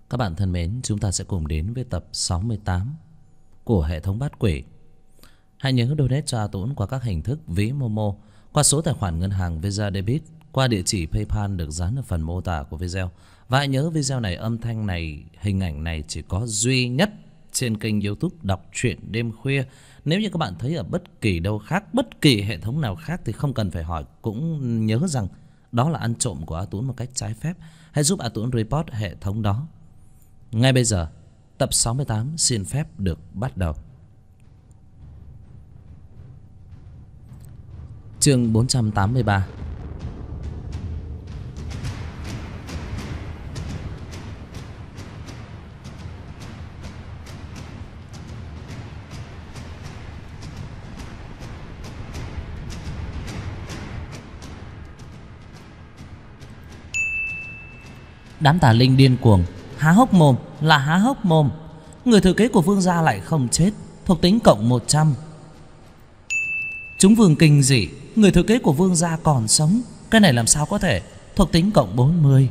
Các bạn thân mến, chúng ta sẽ cùng đến với tập 68 của hệ thống Bát Quỷ. Hãy nhớ donate cho A Tũng qua các hình thức ví Momo, qua số tài khoản ngân hàng Visa Debit, qua địa chỉ PayPal được dán ở phần mô tả của video. Và hãy nhớ video này, âm thanh này, hình ảnh này chỉ có duy nhất trên kênh YouTube Đọc Truyện Đêm Khuya. Nếu như các bạn thấy ở bất kỳ đâu khác, bất kỳ hệ thống nào khác thì không cần phải hỏi, cũng nhớ rằng đó là ăn trộm của A Tũng một cách trái phép. Hãy giúp A Tũng report hệ thống đó. Ngay bây giờ, tập 68 xin phép được bắt đầu. Chương 483. Đám tà linh điên cuồng, há hốc mồm là há hốc mồm. Người thừa kế của vương gia lại không chết, thuộc tính cộng 100. Chúng vương kinh dị, người thừa kế của vương gia còn sống. Cái này làm sao có thể, thuộc tính cộng 40.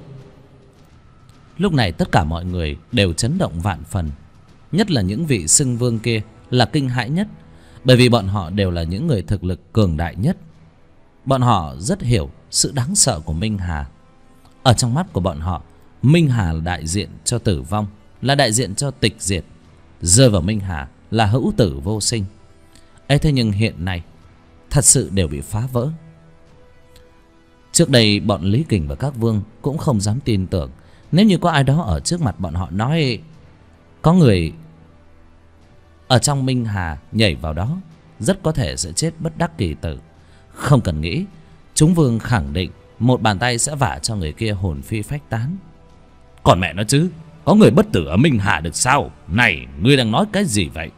Lúc này tất cả mọi người đều chấn động vạn phần. Nhất là những vị xưng vương kia là kinh hãi nhất. Bởi vì bọn họ đều là những người thực lực cường đại nhất. Bọn họ rất hiểu sự đáng sợ của Minh Hà. Ở trong mắt của bọn họ, Minh Hà là đại diện cho tử vong, là đại diện cho tịch diệt. Rơi vào Minh Hà là hữu tử vô sinh. Ấy thế nhưng hiện nay thật sự đều bị phá vỡ. Trước đây bọn Lý Kình và các vương cũng không dám tin tưởng. Nếu như có ai đó ở trước mặt bọn họ nói có người ở trong Minh Hà nhảy vào đó, rất có thể sẽ chết bất đắc kỳ tử. Không cần nghĩ, chúng vương khẳng định một bàn tay sẽ vả cho người kia hồn phi phách tán. Còn mẹ nó chứ, có người bất tử ở Minh Hà được sao? Này, ngươi đang nói cái gì vậy?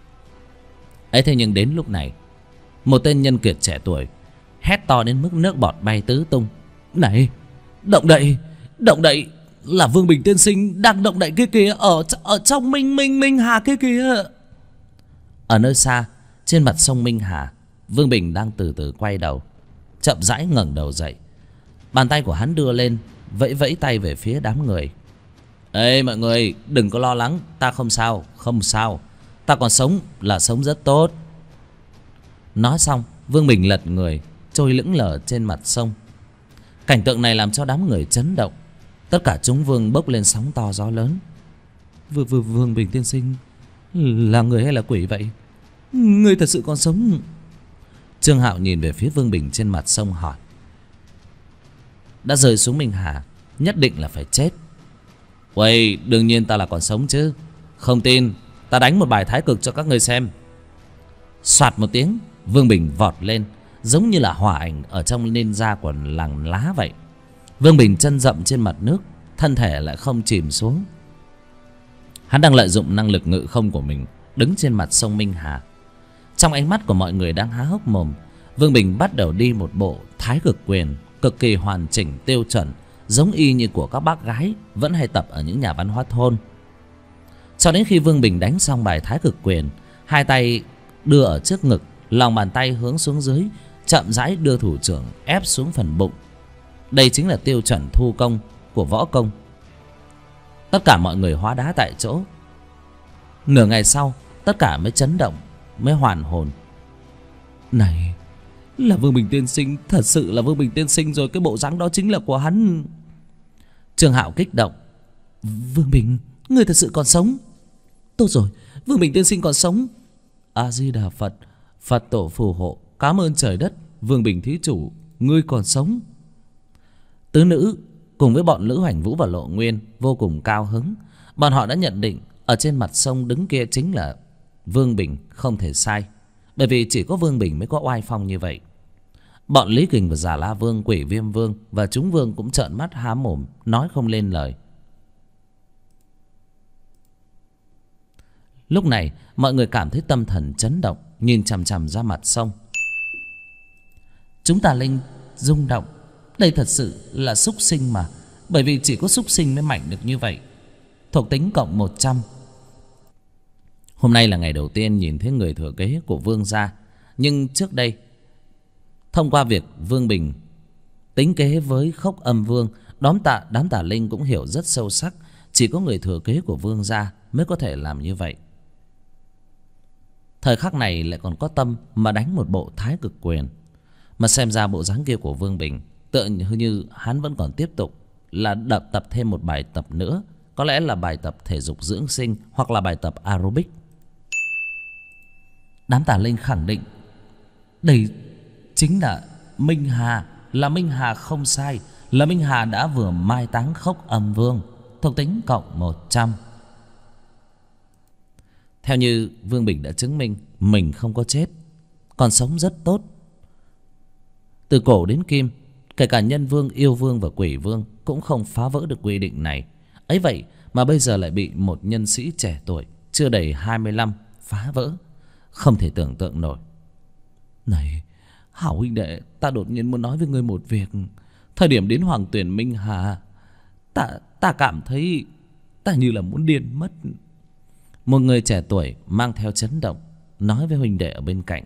Ấy thế nhưng đến lúc này, một tên nhân kiệt trẻ tuổi hét to đến mức nước bọt bay tứ tung. Này, động đậy, là Vương Bình tiên sinh đang động đậy kia kìa, ở trong Minh Hà kia kìa. Ở nơi xa, trên mặt sông Minh Hà, Vương Bình đang từ từ quay đầu, chậm rãi ngẩng đầu dậy. Bàn tay của hắn đưa lên, vẫy vẫy tay về phía đám người. Ê mọi người, đừng có lo lắng, ta không sao, không sao. Ta còn sống là sống rất tốt. Nói xong, Vương Bình lật người, trôi lững lờ trên mặt sông. Cảnh tượng này làm cho đám người chấn động. Tất cả chúng vương bốc lên sóng to gió lớn. Vương Bình tiên sinh là người hay là quỷ vậy? Người thật sự còn sống? Trương Hạo nhìn về phía Vương Bình trên mặt sông hỏi. Đã rơi xuống Minh Hà, nhất định là phải chết. Uầy, đương nhiên ta là còn sống chứ. Không tin, ta đánh một bài thái cực cho các ngươi xem. Soạt một tiếng, Vương Bình vọt lên, giống như là hỏa ảnh ở trong ninja của làng lá vậy. Vương Bình chân dậm trên mặt nước, thân thể lại không chìm xuống. Hắn đang lợi dụng năng lực ngự không của mình, đứng trên mặt sông Minh Hà. Trong ánh mắt của mọi người đang há hốc mồm, Vương Bình bắt đầu đi một bộ thái cực quyền cực kỳ hoàn chỉnh, tiêu chuẩn, giống y như của các bác gái vẫn hay tập ở những nhà văn hóa thôn. Cho đến khi Vương Bình đánh xong bài thái cực quyền, hai tay đưa ở trước ngực, lòng bàn tay hướng xuống dưới, chậm rãi đưa thủ trưởng ép xuống phần bụng. Đây chính là tiêu chuẩn thu công của võ công. Tất cả mọi người hóa đá tại chỗ. Nửa ngày sau, tất cả mới chấn động, mới hoàn hồn. Này, là Vương Bình tiên sinh, thật sự là Vương Bình tiên sinh rồi, cái bộ dáng đó chính là của hắn. Trương Hạo kích động. Vương Bình, người thật sự còn sống. Tốt rồi, Vương Bình tiên sinh còn sống. A Di Đà Phật, Phật tổ phù hộ, cảm ơn trời đất. Vương Bình thí chủ, ngươi còn sống. Tứ nữ cùng với bọn Lữ Hoành Vũ và Lộ Nguyên vô cùng cao hứng. Bọn họ đã nhận định ở trên mặt sông đứng kia chính là Vương Bình, không thể sai. Bởi vì chỉ có Vương Bình mới có oai phong như vậy. Bọn Lý Kình và Già La Vương, Quỷ Viêm Vương và chúng vương cũng trợn mắt há mồm, nói không lên lời. Lúc này mọi người cảm thấy tâm thần chấn động, nhìn chằm chằm ra mặt sông. Chúng ta linh rung động. Đây thật sự là súc sinh mà. Bởi vì chỉ có súc sinh mới mạnh được như vậy. Thuộc tính cộng 100. Hôm nay là ngày đầu tiên nhìn thấy người thừa kế của Vương gia. Nhưng trước đây, thông qua việc Vương Bình tính kế với Khốc Âm Vương, đám tà linh cũng hiểu rất sâu sắc. Chỉ có người thừa kế của Vương gia mới có thể làm như vậy. Thời khắc này lại còn có tâm mà đánh một bộ thái cực quyền. Mà xem ra bộ dáng kia của Vương Bình tựa như hắn vẫn còn tiếp tục là tập thêm một bài tập nữa. Có lẽ là bài tập thể dục dưỡng sinh hoặc là bài tập aerobic. Đám tà linh khẳng định đây chính là Minh Hà. Là Minh Hà không sai. Là Minh Hà đã vừa mai táng Khốc Âm Vương. Thuộc tính cộng 100. Theo như Vương Bình đã chứng minh, mình không có chết, còn sống rất tốt. Từ cổ đến kim, kể cả Nhân Vương, Yêu Vương và Quỷ Vương cũng không phá vỡ được quy định này. Ấy vậy mà bây giờ lại bị một nhân sĩ trẻ tuổi chưa đầy 25 phá vỡ. Không thể tưởng tượng nổi. Này Hảo huynh đệ, ta đột nhiên muốn nói với ngươi một việc. Thời điểm đến Hoàng Tuyển Minh Hà, ta cảm thấy ta như là muốn điên mất. Một người trẻ tuổi mang theo chấn động nói với huynh đệ ở bên cạnh.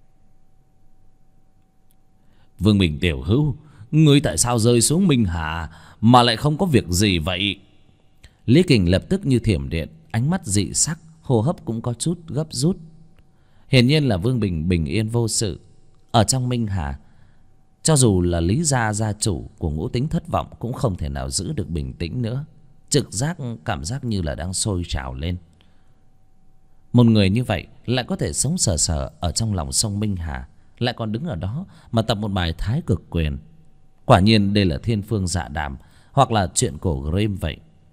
Vương Bình tiểu hữu, ngươi tại sao rơi xuống Minh Hà mà lại không có việc gì vậy? Lý Kình lập tức như thiểm điện, ánh mắt dị sắc, hô hấp cũng có chút gấp rút. Hiển nhiên là Vương Bình bình yên vô sự. Ở trong Minh Hà, cho dù là Lý gia gia chủ của Ngũ Tính thất vọng cũng không thể nào giữ được bình tĩnh nữa. Trực giác cảm giác như là đang sôi trào lên. Một người như vậy lại có thể sống sờ sờ ở trong lòng sông Minh Hà, lại còn đứng ở đó mà tập một bài thái cực quyền. Quả nhiên đây là thiên phương dạ đàm, hoặc là chuyện cổ Grimm vậy.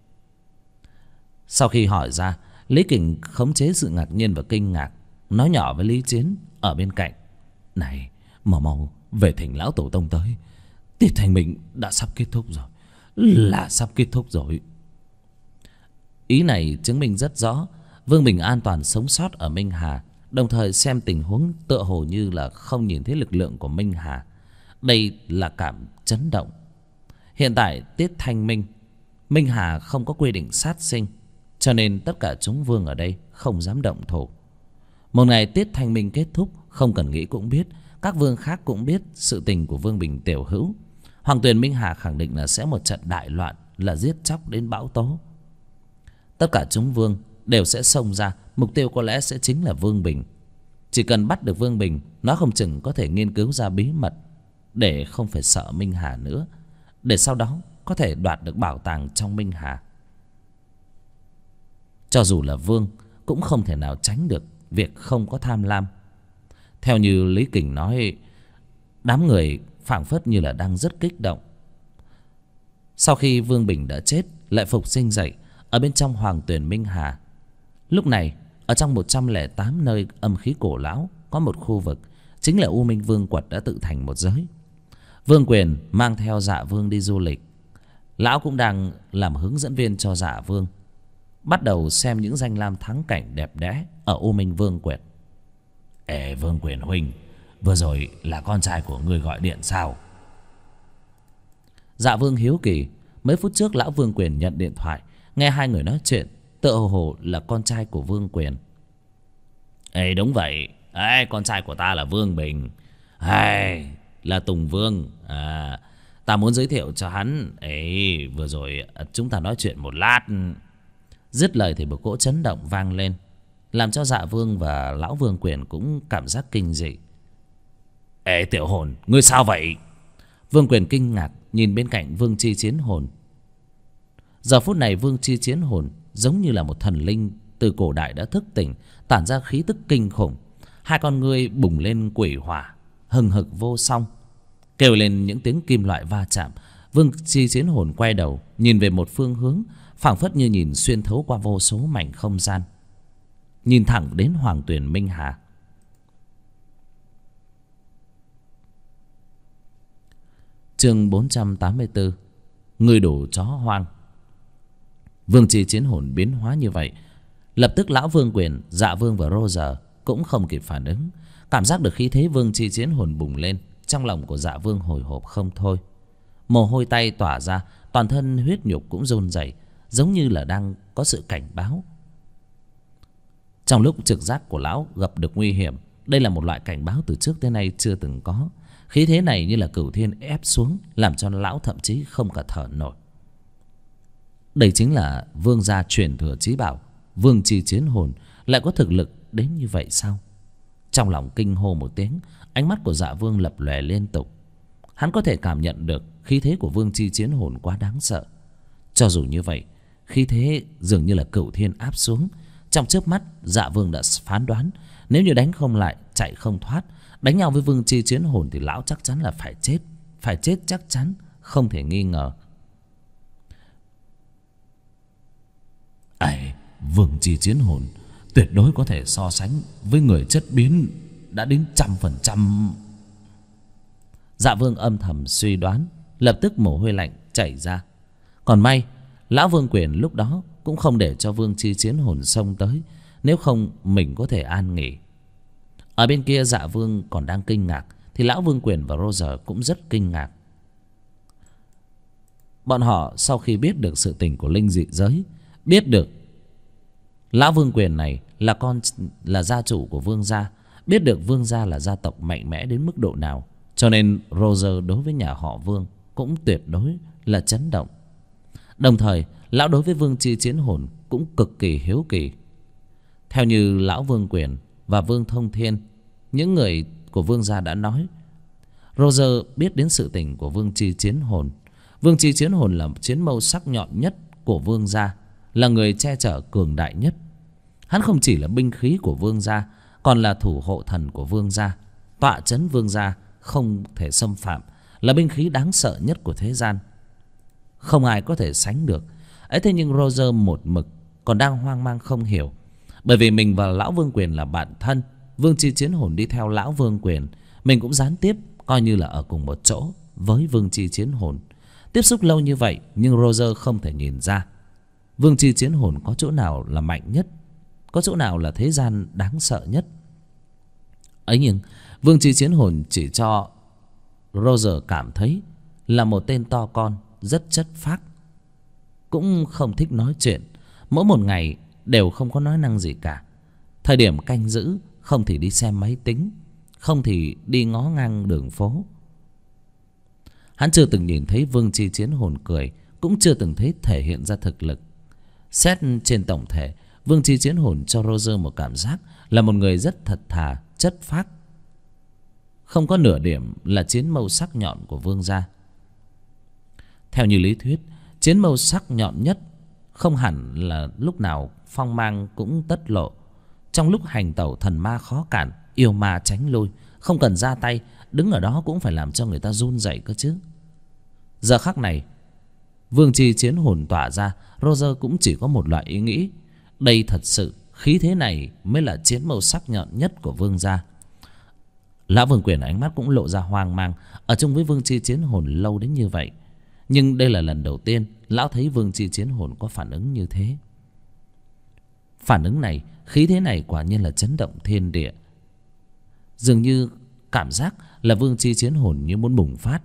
Sau khi hỏi ra, Lý Kình khống chế sự ngạc nhiên và kinh ngạc, nói nhỏ với Lý Chiến ở bên cạnh. Này, mau về thỉnh lão tổ tông tới. Tiết thanh minh đã sắp kết thúc rồi. Là sắp kết thúc rồi. Ý này chứng minh rất rõ Vương Bình an toàn sống sót ở Minh Hà. Đồng thời xem tình huống tựa hồ như là không nhìn thấy lực lượng của Minh Hà. Đây là cảm chấn động. Hiện tại Tiết thanh minh, Minh Hà không có quy định sát sinh, cho nên tất cả chúng vương ở đây không dám động thủ. Một ngày Tiết thanh minh kết thúc, không cần nghĩ cũng biết, các vương khác cũng biết sự tình của Vương Bình tiểu hữu. Hoàng Tuyền Minh Hà khẳng định là sẽ một trận đại loạn, là giết chóc đến bão tố. Tất cả chúng vương đều sẽ xông ra, mục tiêu có lẽ sẽ chính là Vương Bình. Chỉ cần bắt được Vương Bình, nó không chừng có thể nghiên cứu ra bí mật để không phải sợ Minh Hà nữa, để sau đó có thể đoạt được bảo tàng trong Minh Hà. Cho dù là vương cũng không thể nào tránh được việc không có tham lam. Theo như Lý Kình nói, đám người phảng phất như là đang rất kích động. Sau khi Vương Bình đã chết lại phục sinh dậy ở bên trong Hoàng Tuyền Minh Hà. Lúc này ở trong 108 nơi âm khí cổ lão có một khu vực chính là U Minh Vương Quật đã tự thành một giới. Vương Quyền mang theo Dạ Vương đi du lịch. Lão cũng đang làm hướng dẫn viên cho Dạ Vương, bắt đầu xem những danh lam thắng cảnh đẹp đẽ ở U Minh Vương Quật. Ê Vương Quyền huynh, vừa rồi là con trai của người gọi điện sao? Dạ Vương hiếu kỳ. Mấy phút trước lão Vương Quyền nhận điện thoại, nghe hai người nói chuyện, tựa hồ là con trai của Vương Quyền. Ê đúng vậy. Ê, con trai của ta là Vương Bình. Ê, là Tùng Vương. Ta muốn giới thiệu cho hắn. Ê, vừa rồi chúng ta nói chuyện một lát. Dứt lời thì một cỗ chấn động vang lên, làm cho Dạ Vương và lão Vương Quyền cũng cảm giác kinh dị. Ê tiểu hồn, ngươi sao vậy? Vương Quyền kinh ngạc nhìn bên cạnh Vương Chi Chiến Hồn. Giờ phút này Vương Chi Chiến Hồn giống như là một thần linh từ cổ đại đã thức tỉnh, tản ra khí tức kinh khủng. Hai con ngươi bùng lên quỷ hỏa, hừng hực vô song, kêu lên những tiếng kim loại va chạm. Vương Chi Chiến Hồn quay đầu nhìn về một phương hướng, phảng phất như nhìn xuyên thấu qua vô số mảnh không gian, nhìn thẳng đến Hoàng Tuyền Minh Hà. Chương 484. Người đủ chó hoang. Vương Chi Chiến Hồn biến hóa như vậy, lập tức lão Vương Quyền, Dạ Vương và Roger cũng không kịp phản ứng. Cảm giác được khí thế Vương Chi Chiến Hồn bùng lên, trong lòng của Dạ Vương hồi hộp không thôi. Mồ hôi tay tỏa ra, toàn thân huyết nhục cũng run rẩy, giống như là đang có sự cảnh báo. Trong lúc trực giác của lão gặp được nguy hiểm, đây là một loại cảnh báo từ trước tới nay chưa từng có. Khí thế này như là cửu thiên ép xuống, làm cho lão thậm chí không cả thở nổi. Đây chính là vương gia truyền thừa chí bảo. Vương chi chiến hồn lại có thực lực đến như vậy sao? Trong lòng kinh hô một tiếng, ánh mắt của Dạ Vương lập lòe liên tục. Hắn có thể cảm nhận được khí thế của vương chi chiến hồn quá đáng sợ. Cho dù như vậy, khí thế dường như là cửu thiên áp xuống. Trong chớp mắt, Dạ Vương đã phán đoán, nếu như đánh không lại, chạy không thoát, đánh nhau với vương chi chiến hồn thì lão chắc chắn là phải chết. Phải chết chắc chắn, không thể nghi ngờ. Ấy, vương chi chiến hồn tuyệt đối có thể so sánh với người chất biến đã đến 100%. Dạ Vương âm thầm suy đoán, lập tức mồ hôi lạnh chảy ra. Còn may lão Vương Quyền lúc đó cũng không để cho vương chi chiến hồn xông tới, nếu không mình có thể an nghỉ. Ở bên kia Dạ Vương còn đang kinh ngạc thì lão Vương Quyền và Roger cũng rất kinh ngạc. Bọn họ sau khi biết được sự tình của linh dị giới, biết được lão Vương Quyền này là gia chủ của vương gia, biết được vương gia là gia tộc mạnh mẽ đến mức độ nào, cho nên Roger đối với nhà họ Vương cũng tuyệt đối là chấn động. Đồng thời lão đối với vương chi chiến hồn cũng cực kỳ hiếu kỳ. Theo như lão Vương Quyền và Vương Thông Thiên, những người của vương gia đã nói, Roger biết đến sự tình của vương chi chiến hồn. Vương chi chiến hồn là chiến mâu sắc nhọn nhất của vương gia, là người che chở cường đại nhất. Hắn không chỉ là binh khí của vương gia, còn là thủ hộ thần của vương gia, tọa trấn vương gia không thể xâm phạm, là binh khí đáng sợ nhất của thế gian, không ai có thể sánh được. Ấy thế nhưng Roger một mực còn đang hoang mang không hiểu, bởi vì mình và lão Vương Quyền là bạn thân. Vương chi chiến hồn đi theo lão Vương Quyền, mình cũng gián tiếp coi như là ở cùng một chỗ với vương chi chiến hồn. Tiếp xúc lâu như vậy nhưng Roger không thể nhìn ra vương chi chiến hồn có chỗ nào là mạnh nhất, có chỗ nào là thế gian đáng sợ nhất. Ấy nhưng vương chi chiến hồn chỉ cho Roger cảm thấy là một tên to con, rất chất phác, cũng không thích nói chuyện. Mỗi một ngày đều không có nói năng gì cả. Thời điểm canh giữ, không thì đi xem máy tính, không thì đi ngó ngang đường phố. Hắn chưa từng nhìn thấy vương chi chiến hồn cười, cũng chưa từng thấy thể hiện ra thực lực. Xét trên tổng thể, vương chi chiến hồn cho Roger một cảm giác là một người rất thật thà, chất phác, không có nửa điểm là chiến mâu sắc nhọn của vương gia. Theo như lý thuyết, chiến mâu sắc nhọn nhất không hẳn là lúc nào phong mang cũng tất lộ. Trong lúc hành tẩu thần ma khó cản, yêu ma tránh lui, không cần ra tay, đứng ở đó cũng phải làm cho người ta run rẩy cơ chứ. Giờ khắc này, vương chi chiến hồn tỏa ra, Roger cũng chỉ có một loại ý nghĩ: đây thật sự, khí thế này mới là chiến mâu sắc nhọn nhất của vương gia. Lão Vương Quyền ánh mắt cũng lộ ra hoang mang. Ở chung với vương chi chiến hồn lâu đến như vậy, nhưng đây là lần đầu tiên lão thấy vương chi chiến hồn có phản ứng như thế. Phản ứng này, khí thế này quả nhiên là chấn động thiên địa. Dường như cảm giác là vương chi chiến hồn như muốn bùng phát.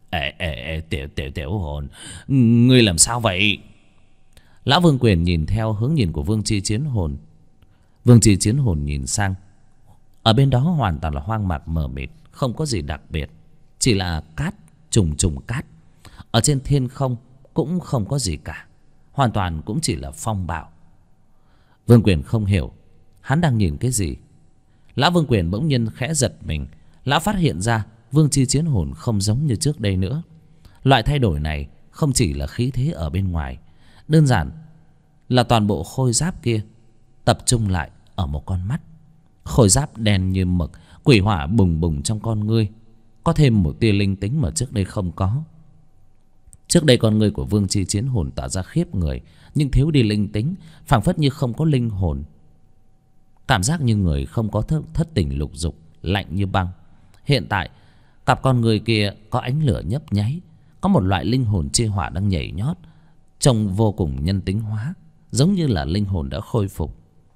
Tiểu hồn, ngươi làm sao vậy? Lão Vương Quyền nhìn theo hướng nhìn của vương chi chiến hồn. Vương chi chiến hồn nhìn sang, ở bên đó hoàn toàn là hoang mạc mờ mịt, không có gì đặc biệt, chỉ là cát, trùng trùng cát. Ở trên thiên không cũng không có gì cả, hoàn toàn cũng chỉ là phong bạo. Vương Quyền không hiểu hắn đang nhìn cái gì. Lão Vương Quyền bỗng nhiên khẽ giật mình. Lão phát hiện ra vương chi chiến hồn không giống như trước đây nữa. Loại thay đổi này không chỉ là khí thế ở bên ngoài, đơn giản là toàn bộ khôi giáp kia tập trung lại ở một con mắt. Khôi giáp đen như mực, quỷ hỏa bùng bùng trong con ngươi, có thêm một tia linh tính mà trước đây không có. Trước đây con ngươi của vương chi chiến hồn tỏa ra khiếp người, nhưng thiếu đi linh tính, phảng phất như không có linh hồn. Cảm giác như người không có thất tình lục dục, lạnh như băng. Hiện tại cặp con người kia có ánh lửa nhấp nháy, có một loại linh hồn chi hỏa đang nhảy nhót, trông vô cùng nhân tính hóa, giống như là linh hồn đã khôi phục.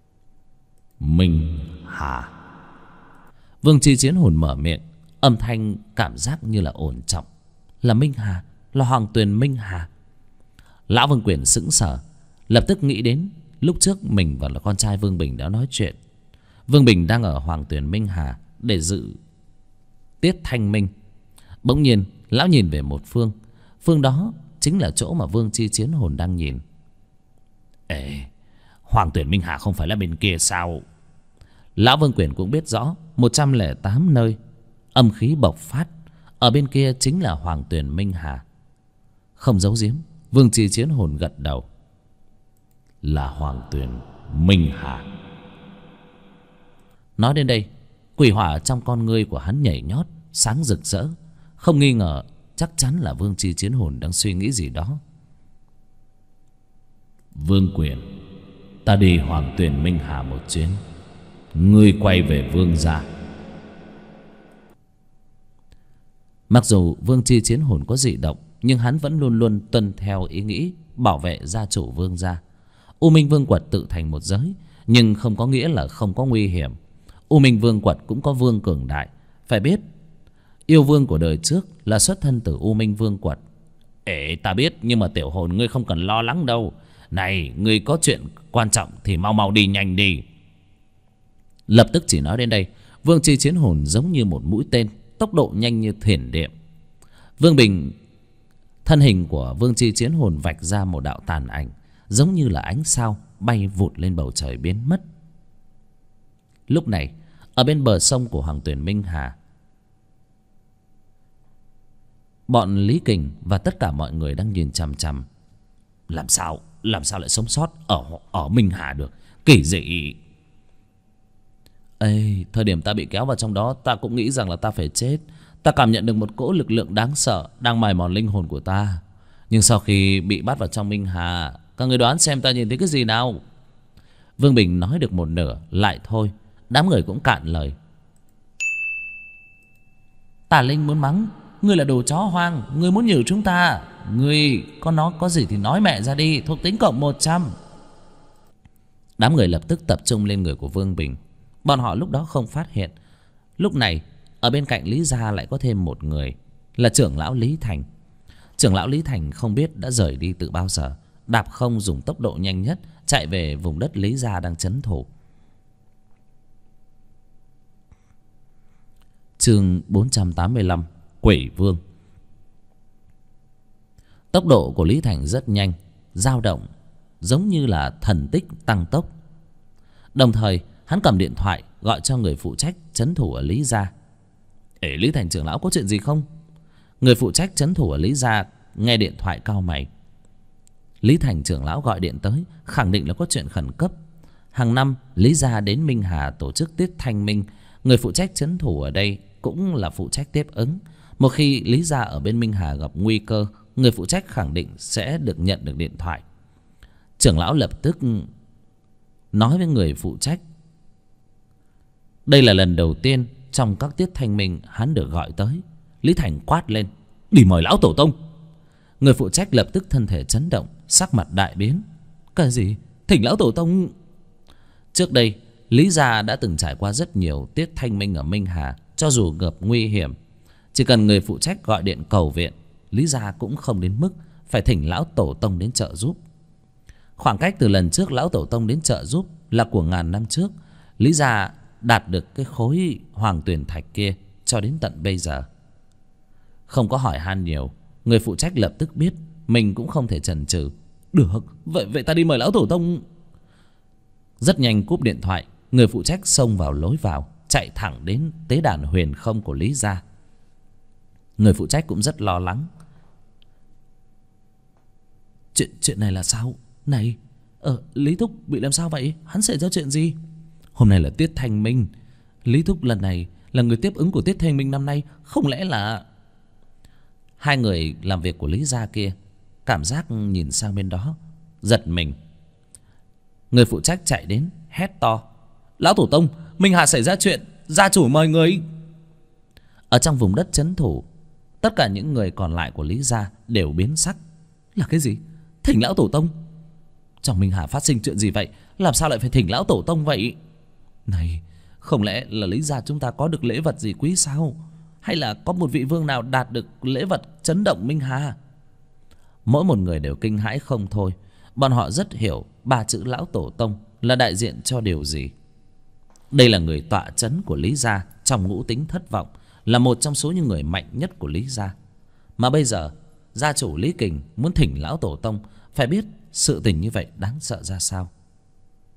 Minh Hà. Vương chi chiến hồn mở miệng, âm thanh cảm giác như là ổn trọng. Là Minh Hà, là Hoàng Tuyền Minh Hà. Lão Vương Quyền sững sờ, lập tức nghĩ đến lúc trước mình và là con trai Vương Bình đã nói chuyện. Vương Bình đang ở Hoàng Tuyền Minh Hà để dự tiết thanh minh. Bỗng nhiên lão nhìn về một phương, phương đó chính là chỗ mà vương chi chiến hồn đang nhìn. Hoàng Tuyển Minh Hà không phải là bên kia sao? Lão Vương Quyển cũng biết rõ 108 nơi âm khí bộc phát, ở bên kia chính là Hoàng Tuyển Minh Hà. Không giấu giếm, Vương Chi Chiến Hồn gật đầu. Là Hoàng Tuyển Minh Hà. Nói đến đây, quỷ hỏa trong con ngươi của hắn nhảy nhót, sáng rực rỡ. Không nghi ngờ, chắc chắn là Vương Chi Chiến Hồn đang suy nghĩ gì đó. Vương Quyển, ta đi Hoàng Tuyển Minh Hà một chuyến, ngươi quay về Vương gia. Mặc dù Vương Chi Chiến Hồn có dị động, nhưng hắn vẫn luôn luôn tuân theo ý nghĩ bảo vệ gia chủ Vương gia. U Minh Vương Quật tự thành một giới, nhưng không có nghĩa là không có nguy hiểm. U Minh Vương Quật cũng có vương cường đại. Phải biết, yêu vương của đời trước là xuất thân từ U Minh Vương Quật. Ê, ta biết, nhưng mà tiểu hồn ngươi không cần lo lắng đâu. Này, ngươi có chuyện quan trọng thì mau mau đi nhanh đi. Lập tức chỉ nói đến đây, Vương Chi Chiến Hồn giống như một mũi tên, tốc độ nhanh như thiểm điện. Vương Bình, thân hình của Vương Chi Chiến Hồn vạch ra một đạo tàn ảnh, giống như là ánh sao bay vụt lên bầu trời biến mất. Lúc này, ở bên bờ sông của Hoàng Tuyển Minh Hà, bọn Lý Kình và tất cả mọi người đang nhìn chằm chằm. Làm sao lại sống sót ở Minh Hà được? Kỳ dị. Ê, thời điểm ta bị kéo vào trong đó, ta cũng nghĩ rằng là ta phải chết. Ta cảm nhận được một cỗ lực lượng đáng sợ đang mài mòn linh hồn của ta. Nhưng sau khi bị bắt vào trong Minh Hà, các người đoán xem ta nhìn thấy cái gì nào? Vương Bình nói được một nửa lại thôi, đám người cũng cạn lời. Tà Linh muốn mắng, ngươi là đồ chó hoang, ngươi muốn nhử chúng ta. Ngươi có gì thì nói mẹ ra đi, thuộc tính cộng 100. Đám người lập tức tập trung lên người của Vương Bình. Bọn họ lúc đó không phát hiện. Lúc này ở bên cạnh Lý gia lại có thêm một người, là trưởng lão Lý Thành. Trưởng lão Lý Thành không biết đã rời đi từ bao giờ, đạp không dùng tốc độ nhanh nhất chạy về vùng đất Lý gia đang trấn thủ. Chương 485, Quỷ Vương. Tốc độ của Lý Thành rất nhanh, dao động giống như là thần tích tăng tốc. Đồng thời hắn cầm điện thoại gọi cho người phụ trách trấn thủ ở Lý gia. Ê, Lý Thành trưởng lão có chuyện gì không? Người phụ trách trấn thủ ở Lý gia nghe điện thoại cau mày. Lý Thành trưởng lão gọi điện tới, khẳng định là có chuyện khẩn cấp. Hàng năm Lý gia đến Minh Hà tổ chức tiết thanh minh, người phụ trách trấn thủ ở đây cũng là phụ trách tiếp ứng. Một khi Lý gia ở bên Minh Hà gặp nguy cơ, người phụ trách khẳng định sẽ được nhận được điện thoại. Trưởng lão lập tức nói với người phụ trách, đây là lần đầu tiên trong các tiết thanh minh hắn được gọi tới. Lý Thành quát lên, đi mời lão tổ tông. Người phụ trách lập tức thân thể chấn động, sắc mặt đại biến. Cái gì? Thỉnh lão tổ tông? Trước đây Lý gia đã từng trải qua rất nhiều tiết thanh minh ở Minh Hà. Cho dù gặp nguy hiểm, chỉ cần người phụ trách gọi điện cầu viện, Lý gia cũng không đến mức phải thỉnh lão tổ tông đến trợ giúp. Khoảng cách từ lần trước lão tổ tông đến trợ giúp là của ngàn năm trước. Lý gia đạt được cái khối hoàng tuyển thạch kia cho đến tận bây giờ. Không có hỏi han nhiều, người phụ trách lập tức biết mình cũng không thể chần chừ. Được, vậy ta đi mời lão tổ tông. Rất nhanh cúp điện thoại, người phụ trách xông vào lối vào, chạy thẳng đến tế đàn huyền không của Lý gia. Người phụ trách cũng rất lo lắng. Chuyện này là sao? Này, Lý Thúc bị làm sao vậy? Hắn xảy ra chuyện gì? Hôm nay là tiết thanh minh, Lý Thúc lần này là người tiếp ứng của tiết thanh minh năm nay. Không lẽ là... Hai người làm việc của Lý gia kia cảm giác nhìn sang bên đó, giật mình. Người phụ trách chạy đến hét to, lão tổ tông, Minh Hà xảy ra chuyện, gia chủ mời người. Ở trong vùng đất trấn thủ, tất cả những người còn lại của Lý gia đều biến sắc. Là cái gì? Thỉnh lão tổ tông? Trong Minh Hà phát sinh chuyện gì vậy? Làm sao lại phải thỉnh lão tổ tông vậy? Này, không lẽ là Lý gia chúng ta có được lễ vật gì quý sao? Hay là có một vị vương nào đạt được lễ vật chấn động Minh Hà? Mỗi một người đều kinh hãi không thôi. Bọn họ rất hiểu ba chữ lão tổ tông là đại diện cho điều gì. Đây là người tọa chấn của Lý gia trong ngũ tính thất vọng, là một trong số những người mạnh nhất của Lý gia. Mà bây giờ gia chủ Lý Kình muốn thỉnh lão tổ tông, phải biết sự tình như vậy đáng sợ ra sao.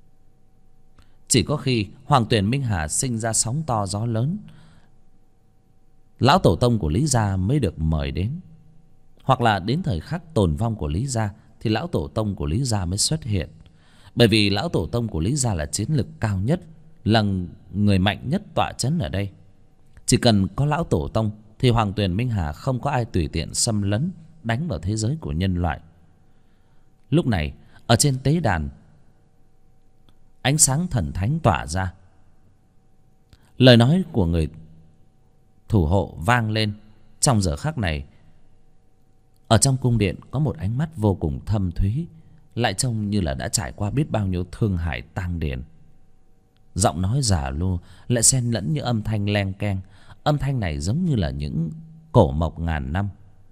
Chỉ có khi Hoàng Tuyền Minh Hà sinh ra sóng to gió lớn, lão tổ tông của Lý gia mới được mời đến. Hoặc là đến thời khắc tồn vong của Lý gia thì lão tổ tông của Lý gia mới xuất hiện. Bởi vì lão tổ tông của Lý gia là chiến lực cao nhất, là người mạnh nhất tọa chấn ở đây. Chỉ cần có lão tổ tông thì Hoàng Tuyền Minh Hà không có ai tùy tiện xâm lấn đánh vào thế giới của nhân loại. Lúc này ở trên tế đàn, ánh sáng thần thánh tỏa ra. Lời nói của người thủ hộ vang lên. Trong giờ khắc này, ở trong cung điện có một ánh mắt vô cùng thâm thúy, lại trông như là đã trải qua biết bao nhiêu thương hại tang điền. Giọng nói giả lua lại xen lẫn những âm thanh leng keng. Âm thanh này giống như là những cổ mộc ngàn năm.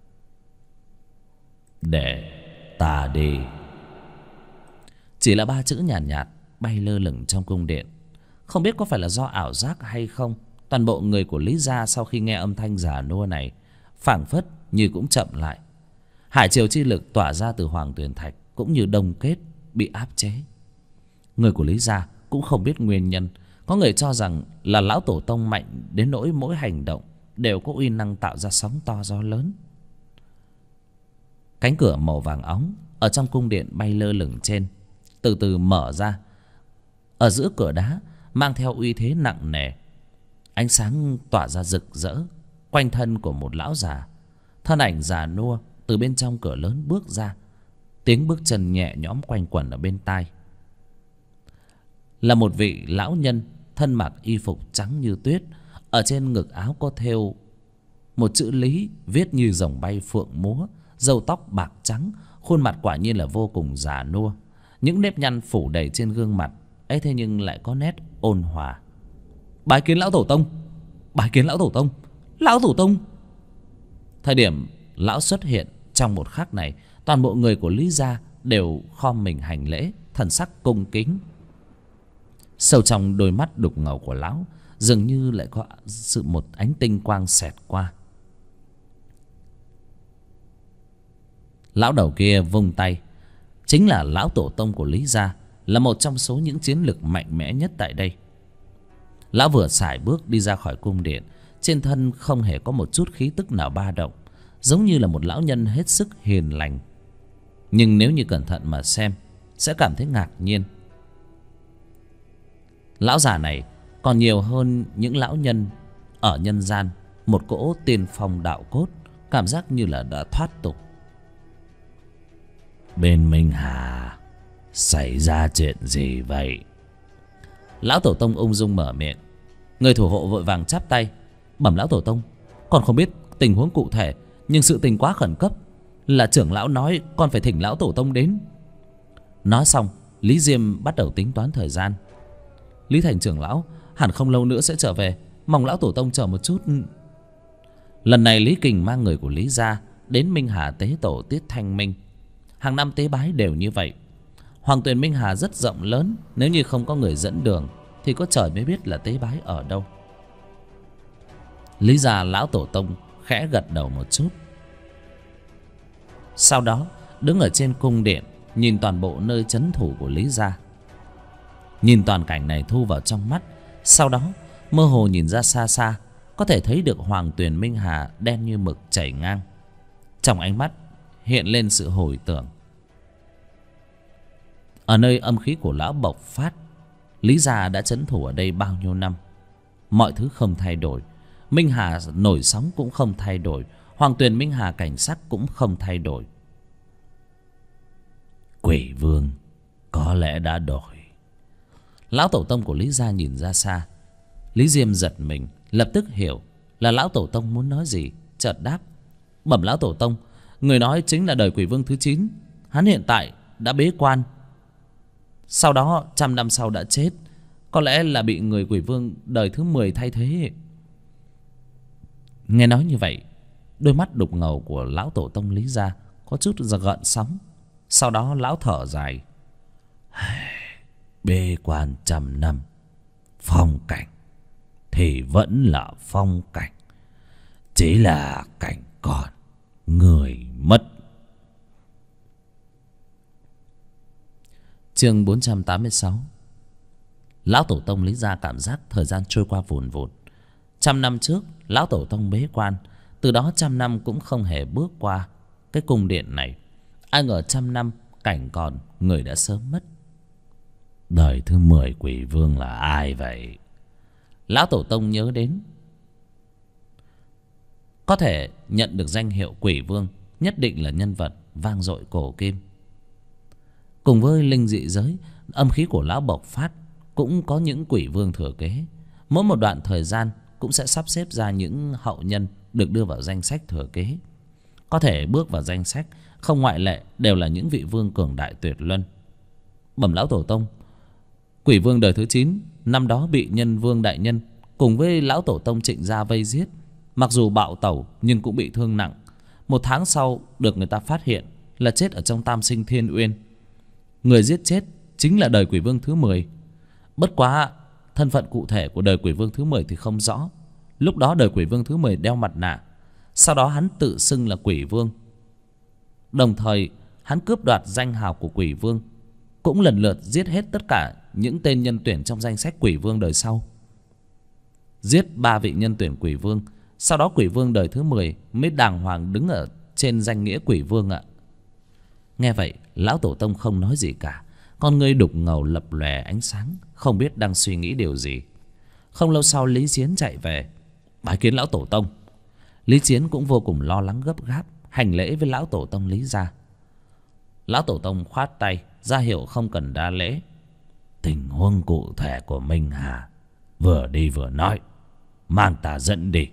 Để ta đi. Chỉ là ba chữ nhàn nhạt bay lơ lửng trong cung điện. Không biết có phải là do ảo giác hay không, toàn bộ người của Lý gia sau khi nghe âm thanh giả nua này phảng phất như cũng chậm lại. Hải triều chi lực tỏa ra từ Hoàng Tuyền Thạch cũng như đông kết, bị áp chế. Người của Lý gia cũng không biết nguyên nhân. Có người cho rằng là lão tổ tông mạnh đến nỗi mỗi hành động đều có uy năng tạo ra sóng to gió lớn. Cánh cửa màu vàng óng ở trong cung điện bay lơ lửng trên, từ từ mở ra. Ở giữa cửa đá mang theo uy thế nặng nề, ánh sáng tỏa ra rực rỡ. Quanh thân của một lão già, thân ảnh già nua từ bên trong cửa lớn bước ra. Tiếng bước chân nhẹ nhõm quanh quẩn ở bên tai. Là một vị lão nhân thân mặc y phục trắng như tuyết. Ở trên ngực áo có thêu một chữ Lý viết như rồng bay phượng múa. Râu tóc bạc trắng, khuôn mặt quả nhiên là vô cùng già nua. Những nếp nhăn phủ đầy trên gương mặt ấy, thế nhưng lại có nét ôn hòa. Bái kiến lão tổ tông, bái kiến lão tổ tông, lão tổ tông. Thời điểm lão xuất hiện, trong một khắc này, toàn bộ người của Lý gia đều khom mình hành lễ, thần sắc cung kính. Sâu trong đôi mắt đục ngầu của lão dường như lại có một ánh tinh quang xẹt qua. Lão đầu kia vung tay, chính là lão tổ tông của Lý gia, là một trong số những chiến lực mạnh mẽ nhất tại đây. Lão vừa sải bước đi ra khỏi cung điện, trên thân không hề có một chút khí tức nào ba động, giống như là một lão nhân hết sức hiền lành. Nhưng nếu như cẩn thận mà xem, sẽ cảm thấy ngạc nhiên. Lão già này còn nhiều hơn những lão nhân ở nhân gian một cỗ tiên phong đạo cốt, cảm giác như là đã thoát tục. Bên Minh Hà xảy ra chuyện gì vậy? Lão tổ tông ung dung mở miệng. Người thủ hộ vội vàng chắp tay. Bẩm lão tổ tông, con không biết tình huống cụ thể, nhưng sự tình quá khẩn cấp, là trưởng lão nói con phải thỉnh lão tổ tông đến. Nói xong, Lý Diêm bắt đầu tính toán thời gian. Lý Thành trưởng lão hẳn không lâu nữa sẽ trở về, mong lão tổ tông chờ một chút. Lần này Lý Kình mang người của Lý gia đến Minh Hà tế tổ tiết thanh minh. Hàng năm tế bái đều như vậy. Hoàng Tuyền Minh Hà rất rộng lớn, nếu như không có người dẫn đường thì có trời mới biết là tế bái ở đâu. Lý gia lão tổ tông khẽ gật đầu một chút, sau đó đứng ở trên cung điện, nhìn toàn bộ nơi trấn thủ của Lý gia. Nhìn toàn cảnh này thu vào trong mắt, sau đó mơ hồ nhìn ra xa xa, có thể thấy được Hoàng Tuyền Minh Hà đen như mực chảy ngang. Trong ánh mắt hiện lên sự hồi tưởng. Ở nơi âm khí của lão bộc phát, Lý gia đã trấn thủ ở đây bao nhiêu năm. Mọi thứ không thay đổi, Minh Hà nổi sóng cũng không thay đổi, Hoàng Tuyền Minh Hà cảnh sắc cũng không thay đổi. Quỷ vương có lẽ đã đổi. Lão tổ tông của Lý gia nhìn ra xa. Lý Diêm giật mình, lập tức hiểu là lão tổ tông muốn nói gì, chợt đáp. Bẩm lão tổ tông, người nói chính là đời quỷ vương thứ 9. Hắn hiện tại đã bế quan, sau đó 100 năm sau đã chết. Có lẽ là bị người quỷ vương đời thứ 10 thay thế. Nghe nói như vậy, đôi mắt đục ngầu của lão tổ tông Lý gia có chút gợn sóng. Sau đó lão thở dài. Bế quan 100 năm, phong cảnh thì vẫn là phong cảnh, chỉ là cảnh còn, người mất. Chương 486. Lão tổ tông Lý Gia cảm giác thời gian trôi qua vùn vụt. 100 năm trước lão tổ tông bế quan, từ đó 100 năm cũng không hề bước qua cái cung điện này. Ai ngờ 100 năm cảnh còn, người đã sớm mất. Đời thứ 10 quỷ vương là ai vậy? Lão tổ tông nhớ đến. Có thể nhận được danh hiệu quỷ vương nhất định là nhân vật vang dội cổ kim. Cùng với linh dị giới, âm khí của lão bộc phát, cũng có những quỷ vương thừa kế. Mỗi một đoạn thời gian cũng sẽ sắp xếp ra những hậu nhân được đưa vào danh sách thừa kế. Có thể bước vào danh sách, không ngoại lệ, đều là những vị vương cường đại tuyệt luân. Bẩm lão tổ tông, quỷ vương đời thứ 9 năm đó bị nhân vương đại nhân cùng với lão tổ tông Trịnh gia vây giết. Mặc dù bạo tẩu nhưng cũng bị thương nặng. 1 tháng sau được người ta phát hiện là chết ở trong Tam Sinh Thiên Uyên. Người giết chết chính là đời quỷ vương thứ 10. Bất quá thân phận cụ thể của đời quỷ vương thứ 10 thì không rõ. Lúc đó đời quỷ vương thứ 10 đeo mặt nạ, sau đó hắn tự xưng là quỷ vương. Đồng thời hắn cướp đoạt danh hào của quỷ vương, cũng lần lượt giết hết tất cả những tên nhân tuyển trong danh sách quỷ vương đời sau. Giết 3 vị nhân tuyển quỷ vương, sau đó quỷ vương đời thứ 10 mới đàng hoàng đứng ở trên danh nghĩa quỷ vương ạ. Nghe vậy lão tổ tông không nói gì cả, con ngươi đục ngầu lập lòe ánh sáng, không biết đang suy nghĩ điều gì. Không lâu sau Lý Chiến chạy về bái kiến lão tổ tông. Lý Chiến cũng vô cùng lo lắng gấp gáp, hành lễ với lão tổ tông Lý gia. Lão tổ tông khoát tay ra hiệu không cần đa lễ. Tình huống cụ thể của Minh Hà vừa đi vừa nói, mang ta dẫn đi.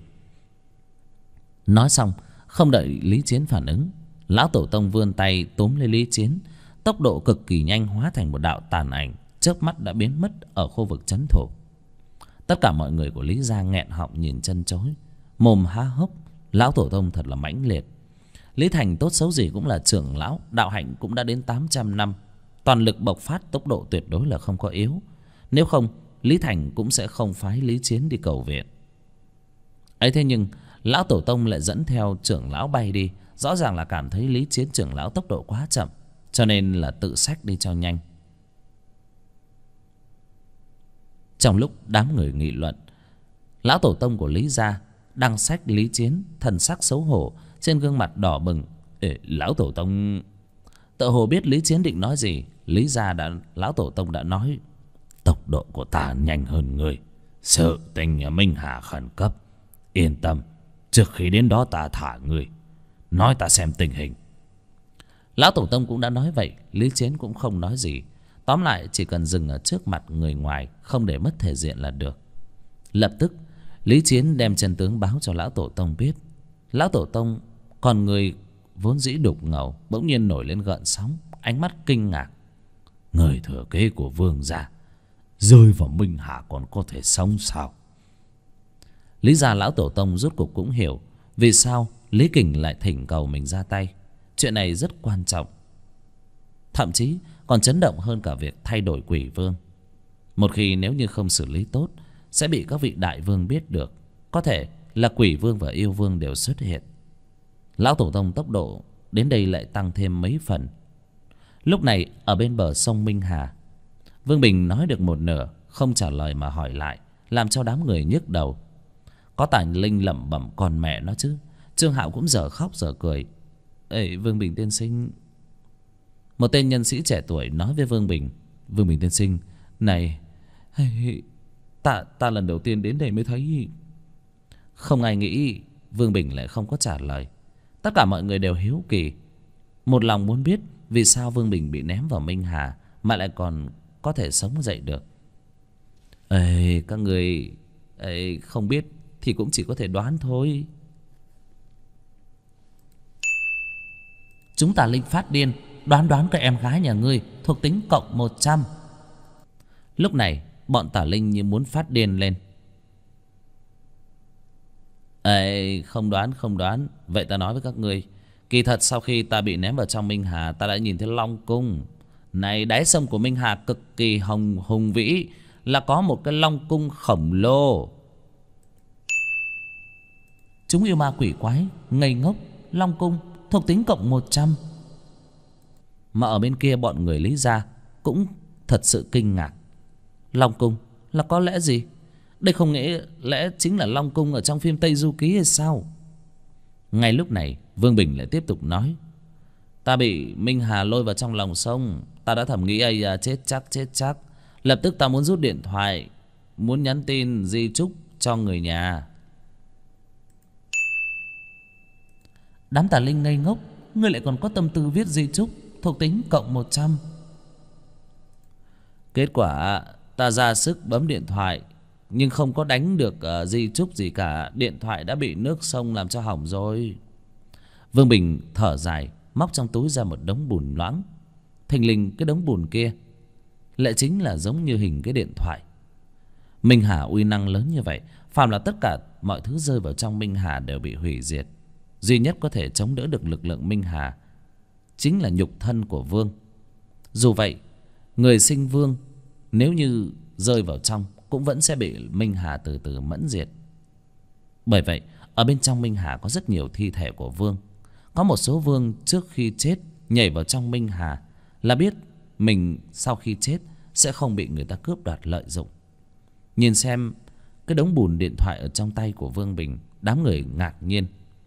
Nói xong không đợi Lý Chiến phản ứng, lão tổ tông vươn tay túm lấy Lý Chiến, tốc độ cực kỳ nhanh, hóa thành một đạo tàn ảnh, chớp mắt đã biến mất ở khu vực trấn thủ. Tất cả mọi người của Lý gia nghẹn họng nhìn chân chối, mồm há hốc. Lão tổ tông thật là mãnh liệt. Lý Thành tốt xấu gì cũng là trưởng lão, đạo hạnh cũng đã đến 800 năm, toàn lực bộc phát, tốc độ tuyệt đối là không có yếu. Nếu không Lý Thành cũng sẽ không phái Lý Chiến đi cầu viện. Ấy thế nhưng lão tổ tông lại dẫn theo trưởng lão bay đi, rõ ràng là cảm thấy Lý Chiến trưởng lão tốc độ quá chậm, cho nên là tự xách đi cho nhanh. Trong lúc đám người nghị luận, lão tổ tông của Lý gia đang xách Lý Chiến, thần sắc xấu hổ, trên gương mặt đỏ bừng. Lão tổ tông tựa hồ biết Lý Chiến định nói gì. Lão tổ tông đã nói, tốc độ của ta nhanh hơn người, sự tình nhà Minh Hà khẩn cấp, yên tâm, trước khi đến đó ta thả người, nói ta xem tình hình. Lão tổ tông cũng đã nói vậy, Lý Chiến cũng không nói gì. Tóm lại chỉ cần dừng ở trước mặt người ngoài, không để mất thể diện là được. Lập tức Lý Chiến đem chân tướng báo cho lão tổ tông biết. Lão tổ tông còn người vốn dĩ đục ngầu bỗng nhiên nổi lên gợn sóng, ánh mắt kinh ngạc. Người thừa kế của vương gia rơi vào Minh Hà còn có thể sống sao? Lý gia lão tổ tông rốt cuộc cũng hiểu vì sao Lý Kình lại thỉnh cầu mình ra tay. Chuyện này rất quan trọng, thậm chí còn chấn động hơn cả việc thay đổi quỷ vương. Một khi nếu như không xử lý tốt, sẽ bị các vị đại vương biết được, có thể là quỷ vương và yêu vương đều xuất hiện. Lão tổ tông tốc độ đến đây lại tăng thêm mấy phần. Lúc này ở bên bờ sông Minh Hà, Vương Bình nói được một nửa, không trả lời mà hỏi lại, làm cho đám người nhức đầu. Có Tài Linh lẩm bẩm, còn mẹ nó chứ. Trương Hạo cũng dở khóc dở cười. Ê Vương Bình tiên sinh. Một tên nhân sĩ trẻ tuổi nói với Vương Bình, Vương Bình tiên sinh, này, ta lần đầu tiên đến đây mới thấy. Không ai nghĩ Vương Bình lại không có trả lời. Tất cả mọi người đều hiếu kỳ, một lòng muốn biết vì sao Vương Bình bị ném vào Minh Hà mà lại còn có thể sống dậy được. Các người không biết thì cũng chỉ có thể đoán thôi. Chúng ta linh phát điên, đoán cái em gái nhà ngươi thuộc tính cộng 100. Lúc này bọn Tả Linh như muốn phát điên lên. Không đoán. Vậy ta nói với các ngươi, kỳ thật sau khi ta bị ném vào trong Minh Hà, ta đã nhìn thấy Long Cung. Này, đáy sông của Minh Hà cực kỳ hùng vĩ, là có một cái Long Cung khổng lồ. Chúng yêu ma quỷ quái ngây ngốc. Long Cung thuộc tính cộng 100. Mà ở bên kia bọn người Lý gia cũng thật sự kinh ngạc. Long cung là có lẽ gì? Đây không nghĩa lẽ chính là Long cung ở trong phim Tây Du Ký hay sao? Ngay lúc này Vương Bình lại tiếp tục nói: ta bị Minh Hà lôi vào trong lòng sông. Ta đã thầm nghĩ ây à, chết chắc. Lập tức ta muốn rút điện thoại, muốn nhắn tin di chúc cho người nhà. Đám tà linh ngây ngốc. Ngươi lại còn có tâm tư viết di chúc? Thuộc tính cộng 100. Kết quả ta ra sức bấm điện thoại nhưng không có đánh được di chúc gì cả. Điện thoại đã bị nước sông làm cho hỏng rồi. Vương Bình thở dài, móc trong túi ra một đống bùn loãng. Thình lình cái đống bùn kia lại chính là giống như hình cái điện thoại. Minh Hà uy năng lớn như vậy, phàm là tất cả mọi thứ rơi vào trong Minh Hà đều bị hủy diệt. Duy nhất có thể chống đỡ được lực lượng Minh Hà chính là nhục thân của Vương. Dù vậy, người sinh Vương nếu như rơi vào trong cũng vẫn sẽ bị Minh Hà từ từ mẫn diệt. Bởi vậy ở bên trong Minh Hà có rất nhiều thi thể của Vương. Có một số Vương trước khi chết nhảy vào trong Minh Hà là biết mình sau khi chết sẽ không bị người ta cướp đoạt lợi dụng. Nhìn xem cái đống bùn điện thoại ở trong tay của Vương Bình, đám người ngạc nhiên.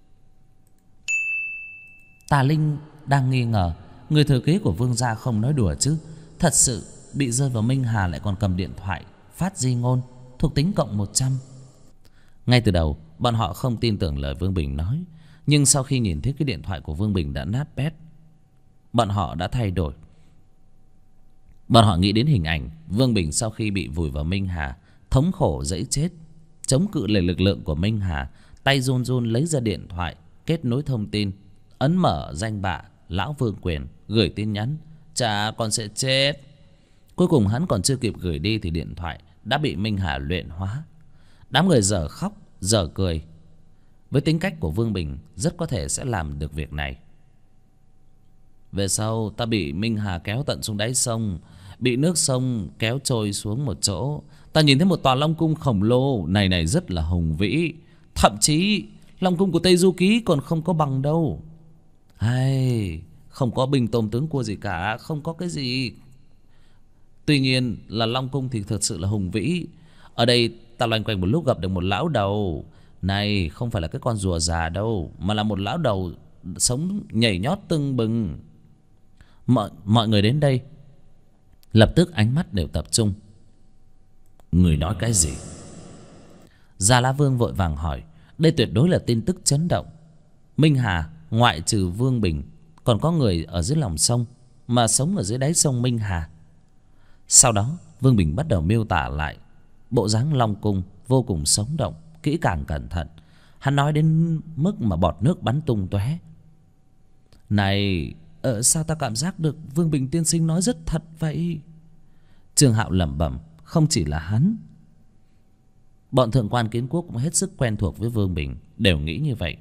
Tà linh đang nghi ngờ người thừa kế của Vương gia không nói đùa chứ. Thật sự bị rơi vào Minh Hà lại còn cầm điện thoại phát di ngôn, thuộc tính cộng 100. Ngay từ đầu bọn họ không tin tưởng lời Vương Bình nói, nhưng sau khi nhìn thấy cái điện thoại của Vương Bình đã nát bét, bọn họ đã thay đổi. Bọn họ nghĩ đến hình ảnh Vương Bình sau khi bị vùi vào Minh Hà, thống khổ dẫy chết, chống cự lại lực lượng của Minh Hà, tay run run lấy ra điện thoại, kết nối thông tin, ấn mở danh bạ Lão Vương Quyền, gửi tin nhắn: chả con sẽ chết. Cuối cùng hắn còn chưa kịp gửi đi thì điện thoại đã bị Minh Hà luyện hóa. Đám người dở khóc dở cười. Với tính cách của Vương Bình, rất có thể sẽ làm được việc này. Về sau ta bị Minh Hà kéo tận xuống đáy sông, bị nước sông kéo trôi xuống một chỗ. Ta nhìn thấy một tòa Long cung khổng lồ, này rất là hùng vĩ. Thậm chí Long cung của Tây Du Ký còn không có bằng đâu. Hay, không có binh tôm tướng cua gì cả, không có cái gì. Tuy nhiên là Long cung thì thật sự là hùng vĩ. Ở đây ta loanh quanh một lúc gặp được một lão đầu. Này không phải là cái con rùa già đâu, mà là một lão đầu sống nhảy nhót tưng bừng. Mọi người đến đây lập tức ánh mắt đều tập trung. Người nói cái gì? Già La Vương vội vàng hỏi. Đây tuyệt đối là tin tức chấn động. Minh Hà ngoại trừ Vương Bình còn có người ở dưới lòng sông, mà sống ở dưới đáy sông Minh Hà. Sau đó Vương Bình bắt đầu miêu tả lại bộ dáng Long cung vô cùng sống động, kỹ càng cẩn thận. Hắn nói đến mức mà bọt nước bắn tung tóe. Này, sao ta cảm giác được Vương Bình tiên sinh nói rất thật vậy? Trương Hạo lẩm bẩm. Không chỉ là hắn, bọn thượng quan Kiến Quốc cũng hết sức quen thuộc với Vương Bình, đều nghĩ như vậy.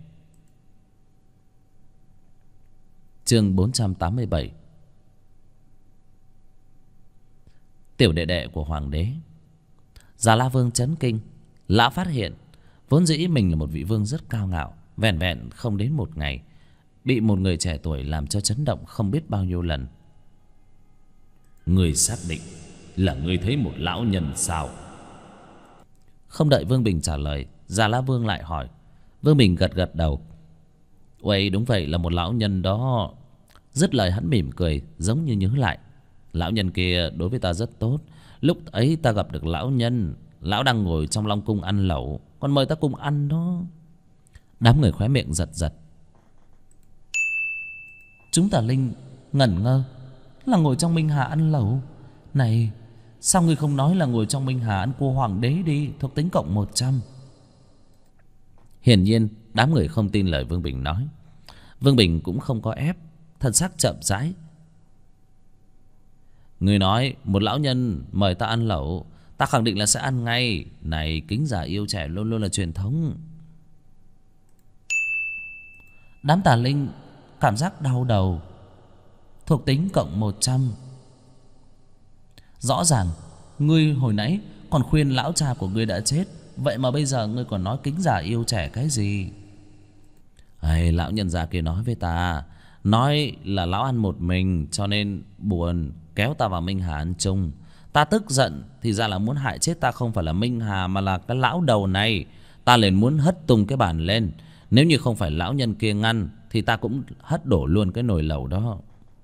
Chương 487. Tiểu đệ đệ của hoàng đế. Già La Vương chấn kinh. Lão phát hiện vốn dĩ mình là một vị vương rất cao ngạo, vẻn vẹn không đến một ngày bị một người trẻ tuổi làm cho chấn động không biết bao nhiêu lần. Người xác định là ngươi thấy một lão nhân sao? Không đợi Vương Bình trả lời, Già La Vương lại hỏi. Vương Bình gật gật đầu. Uầy, đúng vậy, là một lão nhân đó. Dứt lời hắn mỉm cười, giống như nhớ lại. Lão nhân kia đối với ta rất tốt. Lúc ấy ta gặp được lão nhân, lão đang ngồi trong Long cung ăn lẩu, còn mời ta cùng ăn đó. Đám người khóe miệng giật giật. Chúng tà linh ngẩn ngơ. Là ngồi trong Minh Hà ăn lẩu? Này, sao ngươi không nói là ngồi trong Minh Hà ăn cua hoàng đế đi, thuộc tính cộng 100? Hiển nhiên đám người không tin lời Vương Bình nói. Vương Bình cũng không có ép, thần sắc chậm rãi. Người nói một lão nhân mời ta ăn lẩu, ta khẳng định là sẽ ăn ngay. Này, kính già yêu trẻ luôn luôn là truyền thống. Đám tà linh cảm giác đau đầu. Thuộc tính cộng 100. Rõ ràng ngươi hồi nãy còn khuyên lão cha của ngươi đã chết, vậy mà bây giờ ngươi còn nói kính già yêu trẻ cái gì? Hay, lão nhân già kia nói với ta, nói là lão ăn một mình cho nên buồn, kéo ta vào Minh Hà ăn chung. Ta tức giận thì ra là muốn hại chết ta không phải là Minh Hà mà là cái lão đầu này. Ta liền muốn hất tung cái bàn lên. Nếu như không phải lão nhân kia ngăn thì ta cũng hất đổ luôn cái nồi lẩu đó.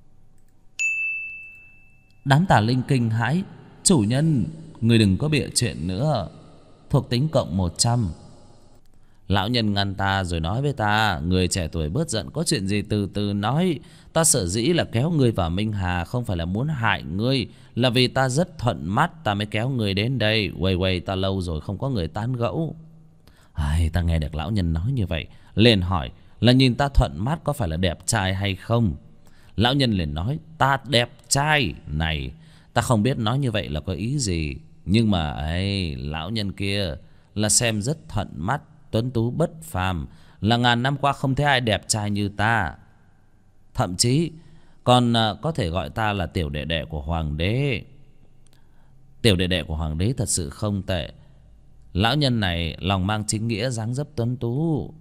Đám tà linh kinh hãi. Chủ nhân, người đừng có bịa chuyện nữa. Thuộc tính cộng 100. Lão nhân ngăn ta rồi nói với ta, người trẻ tuổi bớt giận, có chuyện gì từ từ nói. Ta sở dĩ là kéo ngươi vào Minh Hà không phải là muốn hại ngươi, là vì ta rất thuận mắt ta mới kéo ngươi đến đây. Quầy ta lâu rồi không có người tán gẫu. Ta nghe được lão nhân nói như vậy liền hỏi là nhìn ta thuận mắt có phải là đẹp trai hay không. Lão nhân liền nói ta đẹp trai. Này, ta không biết nói như vậy là có ý gì, nhưng mà lão nhân kia là xem rất thuận mắt, tuấn tú bất phàm, là ngàn năm qua không thấy ai đẹp trai như ta. Thậm chí còn có thể gọi ta là tiểu đệ đệ của hoàng đế. Tiểu đệ đệ của hoàng đế thật sự không tệ. Lão nhân này lòng mang chính nghĩa, dáng dấp tuấn tú.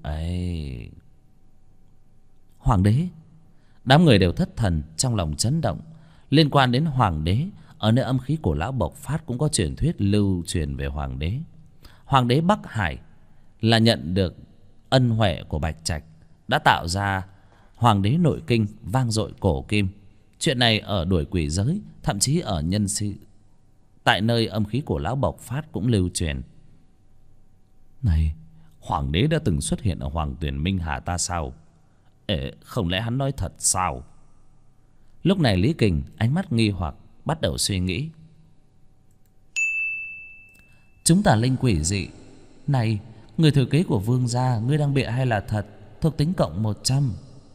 Hoàng đế. Đám người đều thất thần, trong lòng chấn động. Liên quan đến hoàng đế, ở nơi âm khí của lão bộc phát cũng có truyền thuyết lưu truyền về hoàng đế. Hoàng đế Bắc Hải là nhận được ân huệ của Bạch Trạch, đã tạo ra hoàng đế nội kinh vang dội cổ kim. Chuyện này ở đuổi quỷ giới, thậm chí ở nhân sự tại nơi âm khí của lão bộc phát cũng lưu truyền. Này, hoàng đế đã từng xuất hiện ở Hoàng Tuyền Minh Hà ta sao? Không lẽ hắn nói thật sao? Lúc này Lý Kình ánh mắt nghi hoặc, bắt đầu suy nghĩ. Chúng tà linh quỷ dị. Này, người thừa kế của vương gia, ngươi đang bịa hay là thật? Thuộc tính cộng 100.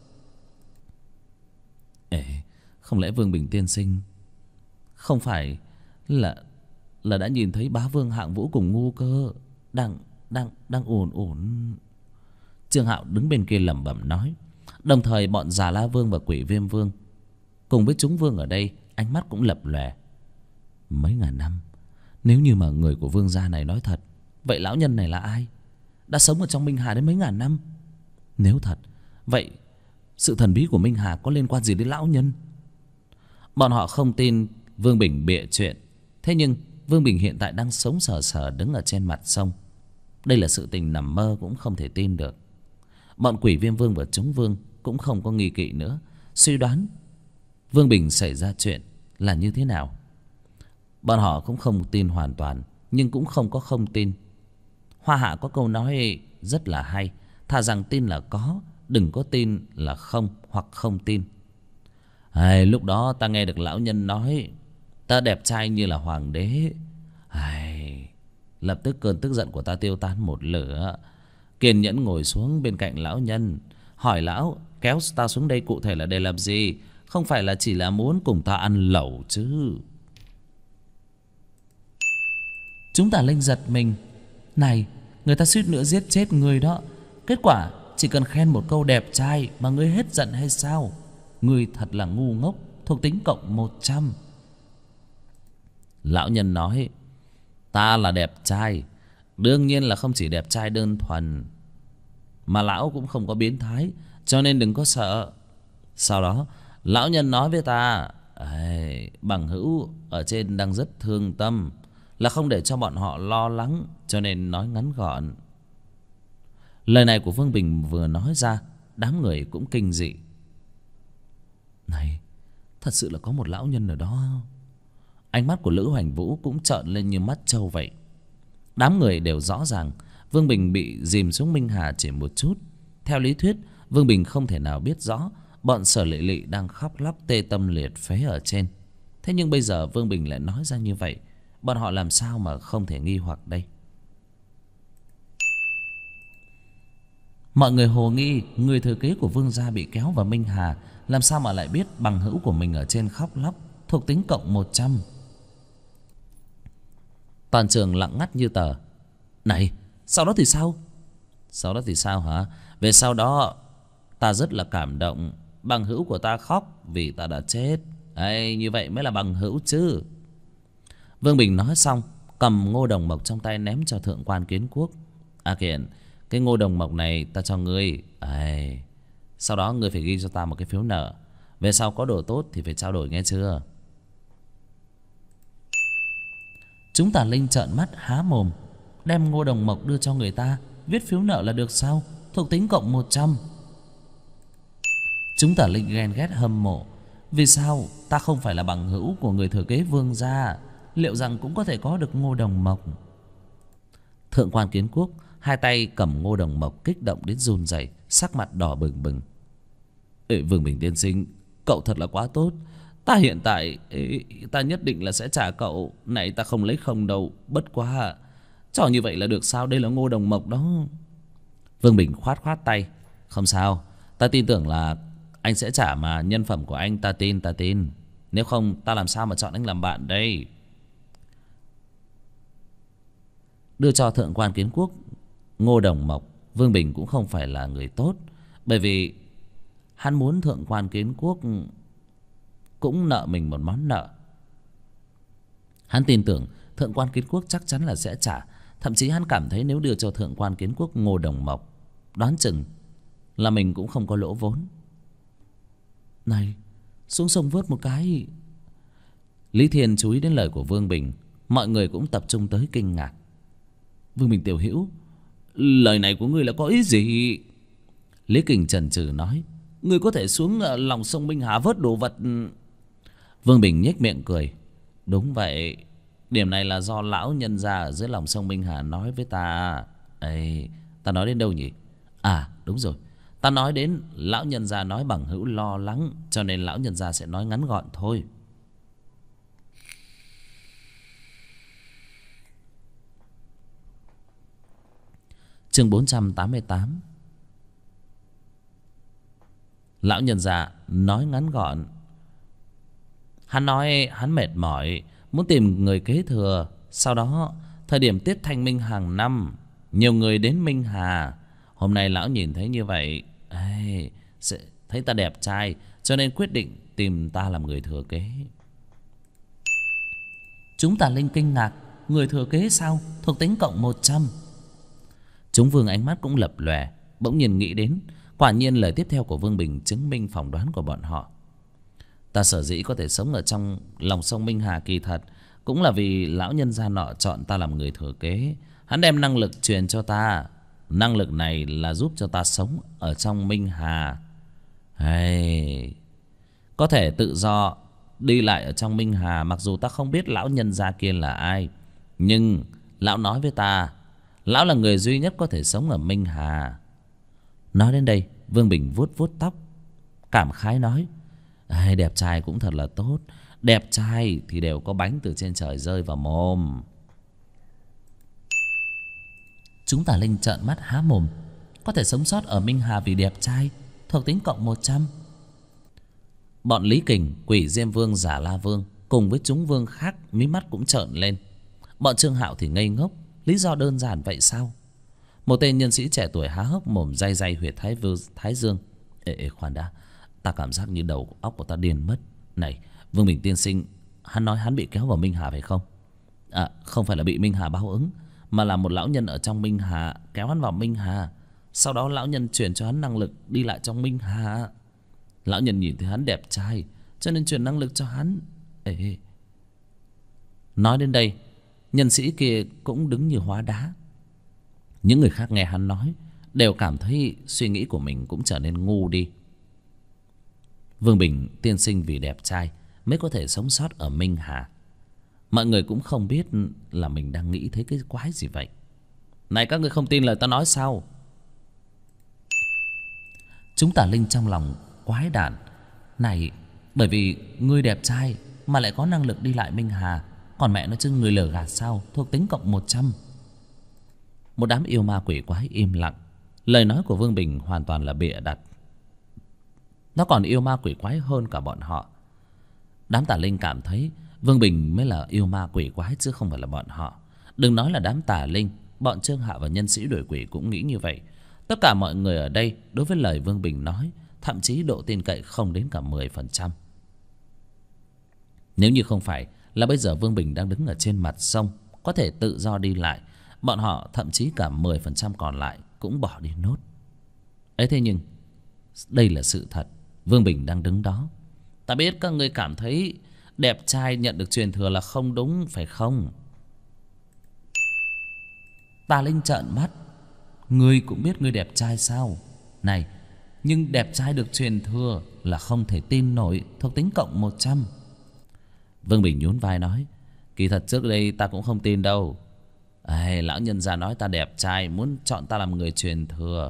Không lẽ Vương Bình tiên sinh không phải là đã nhìn thấy bá vương Hạng Vũ cùng Ngu Cơ đang ổn. Trương Hạo đứng bên kia lẩm bẩm nói. Đồng thời bọn Già La Vương và Quỷ Viêm Vương cùng với chúng vương ở đây ánh mắt cũng lập lòe. Mấy ngàn năm, nếu như mà người của vương gia này nói thật, vậy lão nhân này là ai? Đã sống ở trong Minh Hà đến mấy ngàn năm. Nếu thật, vậy sự thần bí của Minh Hà có liên quan gì đến lão nhân? Bọn họ không tin Vương Bình bịa chuyện. Thế nhưng Vương Bình hiện tại đang sống sờ sờ đứng ở trên mặt sông. Đây là sự tình nằm mơ cũng không thể tin được. Bọn Quỷ Viêm Vương và chúng vương cũng không có nghi kỵ nữa, suy đoán Vương Bình xảy ra chuyện là như thế nào. Bọn họ cũng không tin hoàn toàn, nhưng cũng không có không tin. Hoa Hạ có câu nói rất là hay: thà rằng tin là có, đừng có tin là không hoặc không tin. Lúc đó ta nghe được lão nhân nói ta đẹp trai như là hoàng đế. Lập tức cơn tức giận của ta tiêu tan một lửa. Kiên nhẫn ngồi xuống bên cạnh lão nhân, hỏi lão kéo ta xuống đây cụ thể là để làm gì? Không phải là chỉ là muốn cùng ta ăn lẩu chứ? Chúng ta linh giật mình. Này, người ta suýt nữa giết chết người đó. Kết quả chỉ cần khen một câu đẹp trai mà ngươi hết giận hay sao? Ngươi thật là ngu ngốc. Thuộc tính cộng 100. Lão nhân nói ta là đẹp trai, đương nhiên là không chỉ đẹp trai đơn thuần, mà lão cũng không có biến thái, cho nên đừng có sợ. Sau đó lão nhân nói với ta bằng hữu ở trên đang rất thương tâm, là không để cho bọn họ lo lắng, cho nên nói ngắn gọn. Lời này của Vương Bình vừa nói ra, đám người cũng kinh dị. Này, thật sự là có một lão nhân ở đó. Ánh mắt của Lữ Hoành Vũ cũng trợn lên như mắt trâu vậy. Đám người đều rõ ràng Vương Bình bị dìm xuống Minh Hà chỉ một chút. Theo lý thuyết Vương Bình không thể nào biết rõ bọn Sở Lệ Lệ đang khóc lóc tê tâm liệt phế ở trên. Thế nhưng bây giờ Vương Bình lại nói ra như vậy, bọn họ làm sao mà không thể nghi hoặc đây? Mọi người hồ nghi người thừa kế của vương gia bị kéo vào Minh Hà, làm sao mà lại biết bằng hữu của mình ở trên khóc lóc? Thuộc tính cộng 100. Toàn trường lặng ngắt như tờ. Này, sau đó thì sao? Sau đó thì sao hả? Về sau đó ta rất là cảm động. Bằng hữu của ta khóc vì ta đã chết. Như vậy mới là bằng hữu chứ. Vương Bình nói xong, cầm ngô đồng mộc trong tay ném cho thượng quan Kiến Quốc. Kiện, cái ngô đồng mộc này ta cho ngươi. Sau đó ngươi phải ghi cho ta một cái phiếu nợ. Về sau có đồ tốt thì phải trao đổi, nghe chưa? Chúng Tà Linh trợn mắt há mồm. Đem Ngô Đồng Mộc đưa cho người ta, viết phiếu nợ là được sao? Thuộc tính cộng 100. Chúng Tà Linh ghen ghét hâm mộ. Vì sao ta không phải là bằng hữu của người thừa kế Vương gia, liệu rằng cũng có thể có được Ngô Đồng Mộc? Thượng quan Kiến Quốc hai tay cầm Ngô Đồng Mộc, kích động đến run rẩy, sắc mặt đỏ bừng bừng. Vương Bình tiên sinh, cậu thật là quá tốt. Ta hiện tại ta nhất định là sẽ trả cậu. Này ta không lấy không đâu. Bất quá trò như vậy là được sao? Đây là Ngô Đồng Mộc đó. Vương Bình khoát khoát tay. Không sao, ta tin tưởng là anh sẽ trả mà. Nhân phẩm của anh ta tin. Nếu không ta làm sao mà chọn anh làm bạn đây? Đưa cho Thượng quan Kiến Quốc Ngô Đồng Mộc, Vương Bình cũng không phải là người tốt. Bởi vì hắn muốn Thượng quan Kiến Quốc cũng nợ mình một món nợ. Hắn tin tưởng Thượng quan Kiến Quốc chắc chắn là sẽ trả. Thậm chí hắn cảm thấy nếu đưa cho Thượng quan Kiến Quốc Ngô Đồng Mộc, đoán chừng là mình cũng không có lỗ vốn. Này, xuống sông vớt một cái. Lý Thiên chú ý đến lời của Vương Bình. Mọi người cũng tập trung tới kinh ngạc. Vương Bình tiểu hữu, lời này của ngươi là có ý gì? Lý Kình chần chừ nói, ngươi có thể xuống lòng sông Minh Hà vớt đồ vật. Vương Bình nhếch miệng cười. Đúng vậy, điểm này là do lão nhân gia ở dưới lòng sông Minh Hà nói với ta. Ê, ta nói đến đâu nhỉ? À đúng rồi, ta nói đến lão nhân gia nói bằng hữu lo lắng, cho nên lão nhân gia sẽ nói ngắn gọn thôi. Chương 488. Lão nhân gia nói ngắn gọn. Hắn nói hắn mệt mỏi, muốn tìm người kế thừa. Sau đó thời điểm Tết Thanh Minh hàng năm, nhiều người đến Minh Hà. Hôm nay lão nhìn thấy như vậy, sẽ thấy ta đẹp trai, cho nên quyết định tìm ta làm người thừa kế. Chúng Tà Linh kinh ngạc. Người thừa kế sao? Thuộc tính cộng 100. Chúng Vương ánh mắt cũng lập lòe, bỗng nhiên nghĩ đến. Quả nhiên lời tiếp theo của Vương Bình chứng minh phỏng đoán của bọn họ. Ta sở dĩ có thể sống ở trong lòng sông Minh Hà kỳ thật cũng là vì lão nhân gia nọ chọn ta làm người thừa kế. Hắn đem năng lực truyền cho ta. Năng lực này là giúp cho ta sống ở trong Minh Hà, có thể tự do đi lại ở trong Minh Hà. Mặc dù ta không biết lão nhân gia kia là ai, nhưng lão nói với ta, lão là người duy nhất có thể sống ở Minh Hà. Nói đến đây, Vương Bình vuốt vuốt tóc, cảm khái nói, đẹp trai cũng thật là tốt. Đẹp trai thì đều có bánh từ trên trời rơi vào mồm. Chúng Tà Linh trợn mắt há mồm. Có thể sống sót ở Minh Hà vì đẹp trai, thuộc tính cộng 100. Bọn Lý Kình, Quỷ Diêm Vương, Giả La Vương cùng với chúng vương khác mí mắt cũng trợn lên. Bọn Trương Hạo thì ngây ngốc. Lý do đơn giản vậy sao? Một tên nhân sĩ trẻ tuổi há hốc mồm day day huyệt thái dương. Khoan đã, ta cảm giác như đầu óc của ta điên mất. Này, Vương Bình tiên sinh, hắn nói hắn bị kéo vào Minh Hà phải không? À, không phải là bị Minh Hà báo ứng, mà là một lão nhân ở trong Minh Hà kéo hắn vào Minh Hà. Sau đó lão nhân truyền cho hắn năng lực đi lại trong Minh Hà. Lão nhân nhìn thấy hắn đẹp trai, cho nên truyền năng lực cho hắn. Nói đến đây, nhân sĩ kia cũng đứng như hóa đá. Những người khác nghe hắn nói đều cảm thấy suy nghĩ của mình cũng trở nên ngu đi. Vương Bình tiên sinh vì đẹp trai mới có thể sống sót ở Minh Hà. Mọi người cũng không biết là mình đang nghĩ thấy cái quái gì vậy. Này, các người không tin lời ta nói sao? Chúng Tà Linh trong lòng quái đản. Này, bởi vì ngươi đẹp trai mà lại có năng lực đi lại Minh Hà, còn mẹ nó chứ người lừa gạt sao? Thuộc tính cộng 100. Một đám yêu ma quỷ quái im lặng. Lời nói của Vương Bình hoàn toàn là bịa đặt. Nó còn yêu ma quỷ quái hơn cả bọn họ. Đám Tà Linh cảm thấy Vương Bình mới là yêu ma quỷ quái chứ không phải là bọn họ. Đừng nói là đám Tà Linh, bọn Trương Hạo và nhân sĩ đuổi quỷ cũng nghĩ như vậy. Tất cả mọi người ở đây đối với lời Vương Bình nói, thậm chí độ tin cậy không đến cả 10%. Nếu như không phải là bây giờ Vương Bình đang đứng ở trên mặt sông, có thể tự do đi lại, bọn họ thậm chí cả 10% còn lại cũng bỏ đi nốt. Thế nhưng đây là sự thật. Vương Bình đang đứng đó. Ta biết các ngươi cảm thấy đẹp trai nhận được truyền thừa là không đúng, phải không? Tà Linh trợn mắt. Ngươi cũng biết ngươi đẹp trai sao? Này, nhưng đẹp trai được truyền thừa là không thể tin nổi, thuộc tính cộng 100. Vương Bình nhún vai nói, kỳ thật trước đây ta cũng không tin đâu. Lão nhân gia nói ta đẹp trai, muốn chọn ta làm người truyền thừa.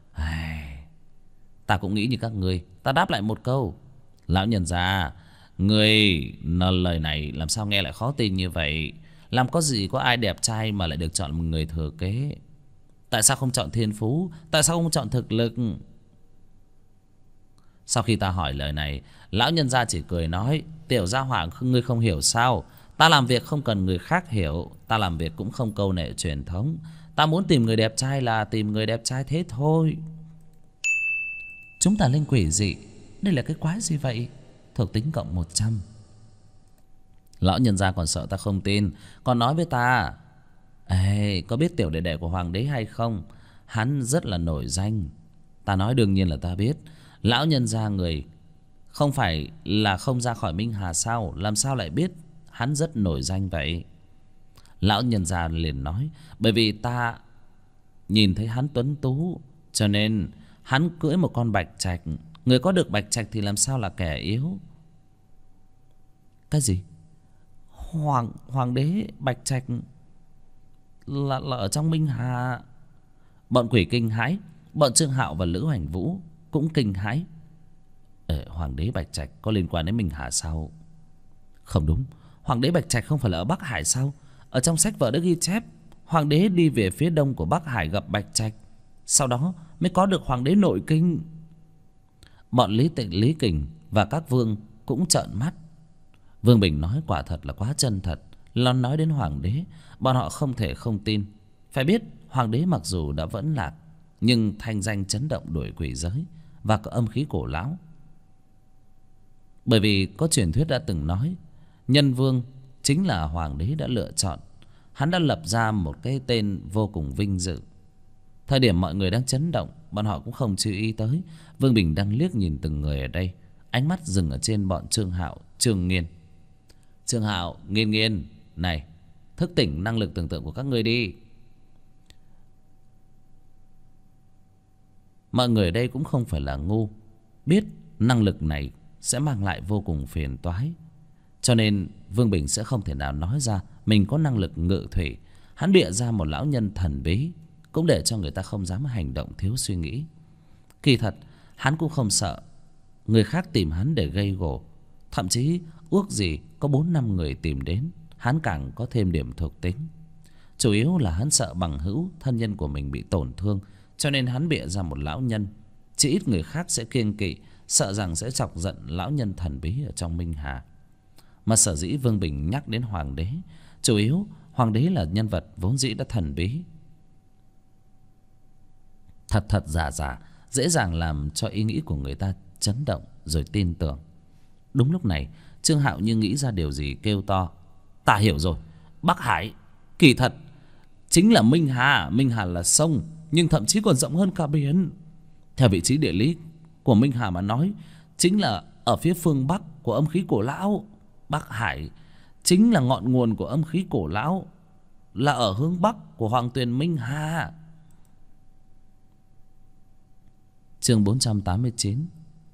Ta cũng nghĩ như các ngươi. Ta đáp lại một câu, lão nhân gia, ngươi lời này làm sao nghe lại khó tin như vậy? Làm có gì có ai đẹp trai mà lại được chọn làm người thừa kế? Tại sao không chọn thiên phú? Tại sao không chọn thực lực? Sau khi ta hỏi lời này, lão nhân gia chỉ cười nói, tiểu gia hỏa ngươi không hiểu sao? Ta làm việc không cần người khác hiểu, ta làm việc cũng không câu nệ truyền thống. Ta muốn tìm người đẹp trai là tìm người đẹp trai thế thôi. Chúng ta linh quỷ dị, đây là cái quái gì vậy? Thuộc tính cộng 100. Lão nhân gia còn sợ ta không tin, còn nói với ta, có biết tiểu đệ đệ của hoàng đế hay không? Hắn rất là nổi danh. Ta nói đương nhiên là ta biết. Lão nhân gia người không phải là không ra khỏi Minh Hà sao? Làm sao lại biết hắn rất nổi danh vậy? Lão nhân gia liền nói, bởi vì ta nhìn thấy hắn tuấn tú, cho nên hắn cưỡi một con bạch trạch. Người có được bạch trạch thì làm sao là kẻ yếu? Cái gì? Hoàng đế bạch trạch là ở trong Minh Hà? Bọn quỷ kinh hãi, bọn Trương Hạo và Lữ Hoành Vũ cũng kinh hãi. Hoàng đế bạch trạch có liên quan đến Minh Hà sao? Không đúng, hoàng đế bạch trạch không phải là ở Bắc Hải sao? Ở trong sách vở đã ghi chép, hoàng đế đi về phía đông của Bắc Hải gặp bạch trạch, sau đó mới có được hoàng đế nội kinh. Bọn Lý Tịnh, Lý Kình và các vương cũng trợn mắt. Vương Bình nói quả thật là quá chân thật. Lon nói đến hoàng đế, bọn họ không thể không tin. Phải biết hoàng đế mặc dù đã vẫn lạc, nhưng thanh danh chấn động đuổi quỷ giới và có âm khí cổ lão. Bởi vì có truyền thuyết đã từng nói, nhân vương chính là hoàng đế đã lựa chọn. Hắn đã lập ra một cái tên vô cùng vinh dự. Thời điểm mọi người đang chấn động, bọn họ cũng không chú ý tới. Vương Bình đang liếc nhìn từng người ở đây, ánh mắt dừng ở trên bọn Trương Hạo, Trương Nghiên. Trương Hạo, Nghiên Nghiên, này, thức tỉnh năng lực tưởng tượng của các ngươi đi. Mọi người ở đây cũng không phải là ngu, biết năng lực này sẽ mang lại vô cùng phiền toái. Cho nên Vương Bình sẽ không thể nào nói ra mình có năng lực ngự thủy. Hắn bịa ra một lão nhân thần bí, cũng để cho người ta không dám hành động thiếu suy nghĩ. Kỳ thật hắn cũng không sợ người khác tìm hắn để gây gổ. Thậm chí ước gì có 4-5 người tìm đến, hắn càng có thêm điểm thuộc tính. Chủ yếu là hắn sợ bằng hữu, thân nhân của mình bị tổn thương, cho nên hắn bịa ra một lão nhân. Chỉ ít người khác sẽ kiêng kỵ, sợ rằng sẽ chọc giận lão nhân thần bí ở trong Minh Hà. Mà sở dĩ Vương Bình nhắc đến hoàng đế, chủ yếu hoàng đế là nhân vật vốn dĩ đã thần bí, thật giả, dễ dàng làm cho ý nghĩ của người ta chấn động rồi tin tưởng. Đúng lúc này Trương Hạo như nghĩ ra điều gì kêu to, ta hiểu rồi, Bắc Hải kỳ thật chính là Minh Hà. Minh Hà là sông, nhưng thậm chí còn rộng hơn cả biển. Theo vị trí địa lý của Minh Hà mà nói, chính là ở phía phương Bắc của âm khí cổ lão. Bắc Hải chính là ngọn nguồn của âm khí cổ lão, là ở hướng Bắc của Hoàng Tuyền Minh Hà. Chương 489.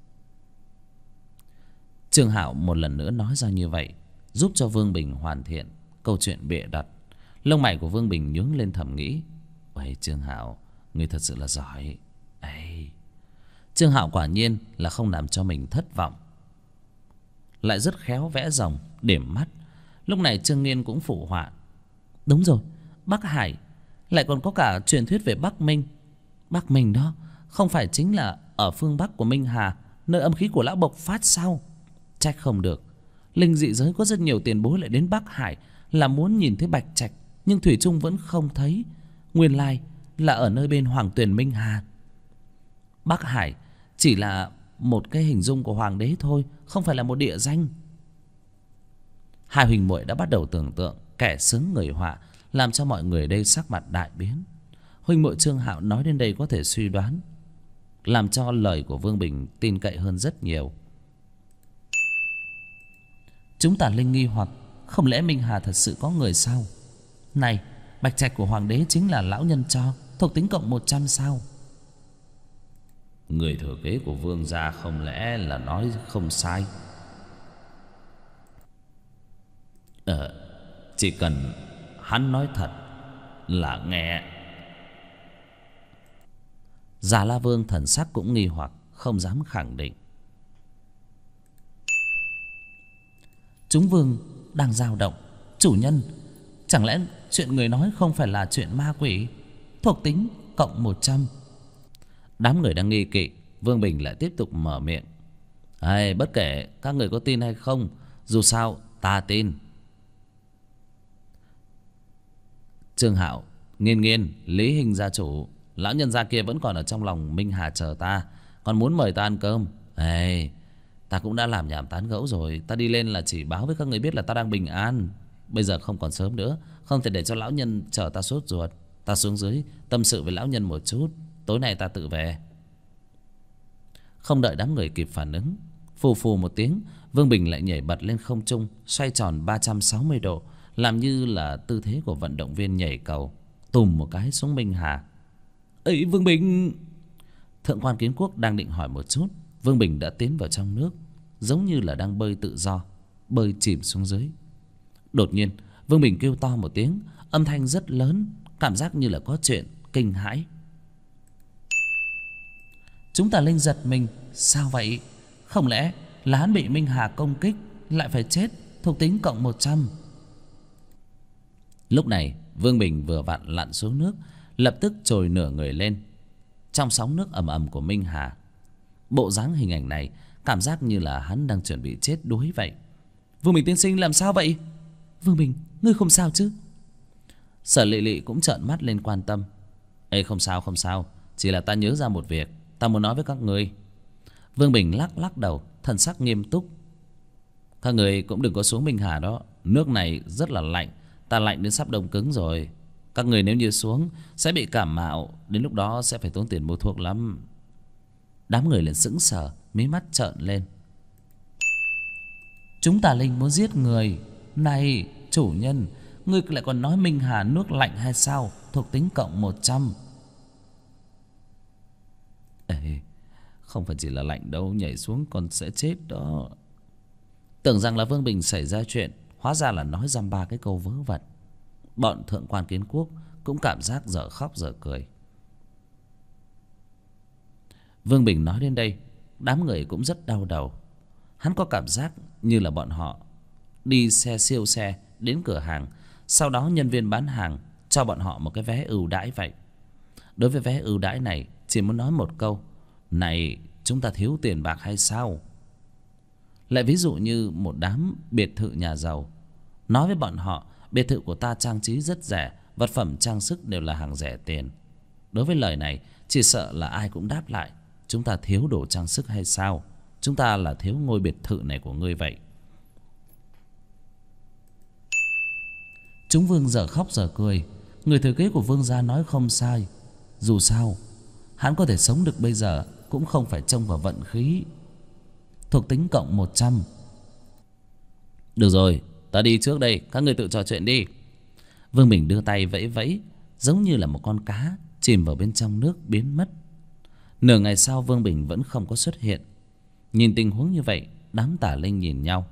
Trương Hạo một lần nữa nói ra như vậy, giúp cho Vương Bình hoàn thiện câu chuyện bịa đặt. Lông mày của Vương Bình nhướng lên thầm nghĩ, ôi Trương Hạo, người thật sự là giỏi. Trương Hạo quả nhiên là không làm cho mình thất vọng, lại rất khéo vẽ rồng điểm mắt. Lúc này Trương Nghiên cũng phụ họa, đúng rồi, Bắc Hải lại còn có cả truyền thuyết về Bắc Minh. Bắc Minh đó không phải chính là ở phương Bắc của Minh Hà, nơi âm khí của lão bộc phát sao? Trách không được, linh dị giới có rất nhiều tiền bối lại đến Bắc Hải là muốn nhìn thấy bạch trạch, nhưng thủy chung vẫn không thấy. Nguyên lai là ở nơi bên Hoàng Tuyền Minh Hà. Bắc Hải chỉ là một cái hình dung của hoàng đế thôi, không phải là một địa danh. Hai huynh muội đã bắt đầu tưởng tượng kẻ xướng người họa, làm cho mọi người đây sắc mặt đại biến. Huynh muội Trương Hạo nói đến đây có thể suy đoán, làm cho lời của Vương Bình tin cậy hơn rất nhiều. Chúng ta linh nghi hoặc không lẽ Minh Hà thật sự có người sao? Này, Bạch trạch của hoàng đế chính là lão nhân cho, thuộc tính cộng 100 sao? Người thừa kế của vương gia không lẽ là nói không sai? Chỉ cần hắn nói thật là nghe. Già La Vương thần sắc cũng nghi hoặc, không dám khẳng định. Chúng vương đang dao động. Chủ nhân, chẳng lẽ chuyện người nói không phải là chuyện ma quỷ? Thuộc tính cộng 100. Đám người đang nghi kỵ, Vương Bình lại tiếp tục mở miệng. Bất kể các người có tin hay không, dù sao ta tin. Trương Hạo, Nghiên Nghiên, Lý Hình gia chủ, lão nhân gia kia vẫn còn ở trong lòng Minh Hà chờ ta, còn muốn mời ta ăn cơm. Ta cũng đã làm nhảm tán gẫu rồi, ta đi lên là chỉ báo với các người biết là ta đang bình an. Bây giờ không còn sớm nữa, không thể để cho lão nhân chờ ta sốt ruột. Ta xuống dưới tâm sự với lão nhân một chút, tối nay ta tự về. Không đợi đám người kịp phản ứng, phù phù một tiếng, Vương Bình lại nhảy bật lên không trung, xoay tròn 360 độ, làm như là tư thế của vận động viên nhảy cầu, tùm một cái xuống Minh Hà. Ấy Vương Bình! Thượng quan Kiến Quốc đang định hỏi một chút, Vương Bình đã tiến vào trong nước, giống như là đang bơi tự do, bơi chìm xuống dưới. Đột nhiên Vương Bình kêu to một tiếng, âm thanh rất lớn, cảm giác như là có chuyện kinh hãi. Chúng ta linh giật mình. Sao vậy? Không lẽ là hắn bị Minh Hà công kích lại phải chết? Thuộc tính cộng 100. Lúc này Vương Bình vừa vặn lặn xuống nước, lập tức trồi nửa người lên trong sóng nước ầm ầm của Minh Hà. Bộ dáng hình ảnh này cảm giác như là hắn đang chuẩn bị chết đuối vậy. Vương Bình tiên sinh làm sao vậy? Vương Bình, ngươi không sao chứ? Sở Lệ Lệ cũng trợn mắt lên quan tâm. Không sao không sao, chỉ là ta nhớ ra một việc, ta muốn nói với các ngươi. Vương Bình lắc lắc đầu, thần sắc nghiêm túc. Các người cũng đừng có xuống Minh Hà đó, nước này rất là lạnh, ta lạnh đến sắp đông cứng rồi. Các người nếu như xuống sẽ bị cảm mạo, đến lúc đó sẽ phải tốn tiền mua thuốc lắm. Đám người liền sững sờ, mí mắt trợn lên. Chúng tà linh muốn giết người. Này chủ nhân, ngươi lại còn nói Minh Hà nước lạnh hay sao? Thuộc tính cộng 100. Không phải chỉ là lạnh đâu, nhảy xuống còn sẽ chết đó. Tưởng rằng là Vương Bình xảy ra chuyện, hóa ra là nói dăm ba cái câu vớ vẩn. Bọn thượng quan Kiến Quốc cũng cảm giác dở khóc dở cười. Vương Bình nói đến đây, đám người cũng rất đau đầu. Hắn có cảm giác như là bọn họ đi xe siêu xe đến cửa hàng, sau đó nhân viên bán hàng cho bọn họ một cái vé ưu đãi vậy. Đối với vé ưu đãi này, chỉ muốn nói một câu: này, chúng ta thiếu tiền bạc hay sao? Lại ví dụ như một đám biệt thự nhà giàu, nói với bọn họ biệt thự của ta trang trí rất rẻ, vật phẩm trang sức đều là hàng rẻ tiền. Đối với lời này, chỉ sợ là ai cũng đáp lại: chúng ta thiếu đồ trang sức hay sao? Chúng ta là thiếu ngôi biệt thự này của ngươi vậy. Chúng vương dở khóc dở cười. Người thừa kế của vương gia nói không sai. Dù sao, hắn có thể sống được bây giờ cũng không phải trông vào vận khí. Thuộc tính cộng 100. Được rồi, ta đi trước đây, các người tự trò chuyện đi. Vương Bình đưa tay vẫy vẫy, giống như là một con cá chìm vào bên trong nước biến mất. Nửa ngày sau Vương Bình vẫn không có xuất hiện. Nhìn tình huống như vậy, đám tà linh nhìn nhau.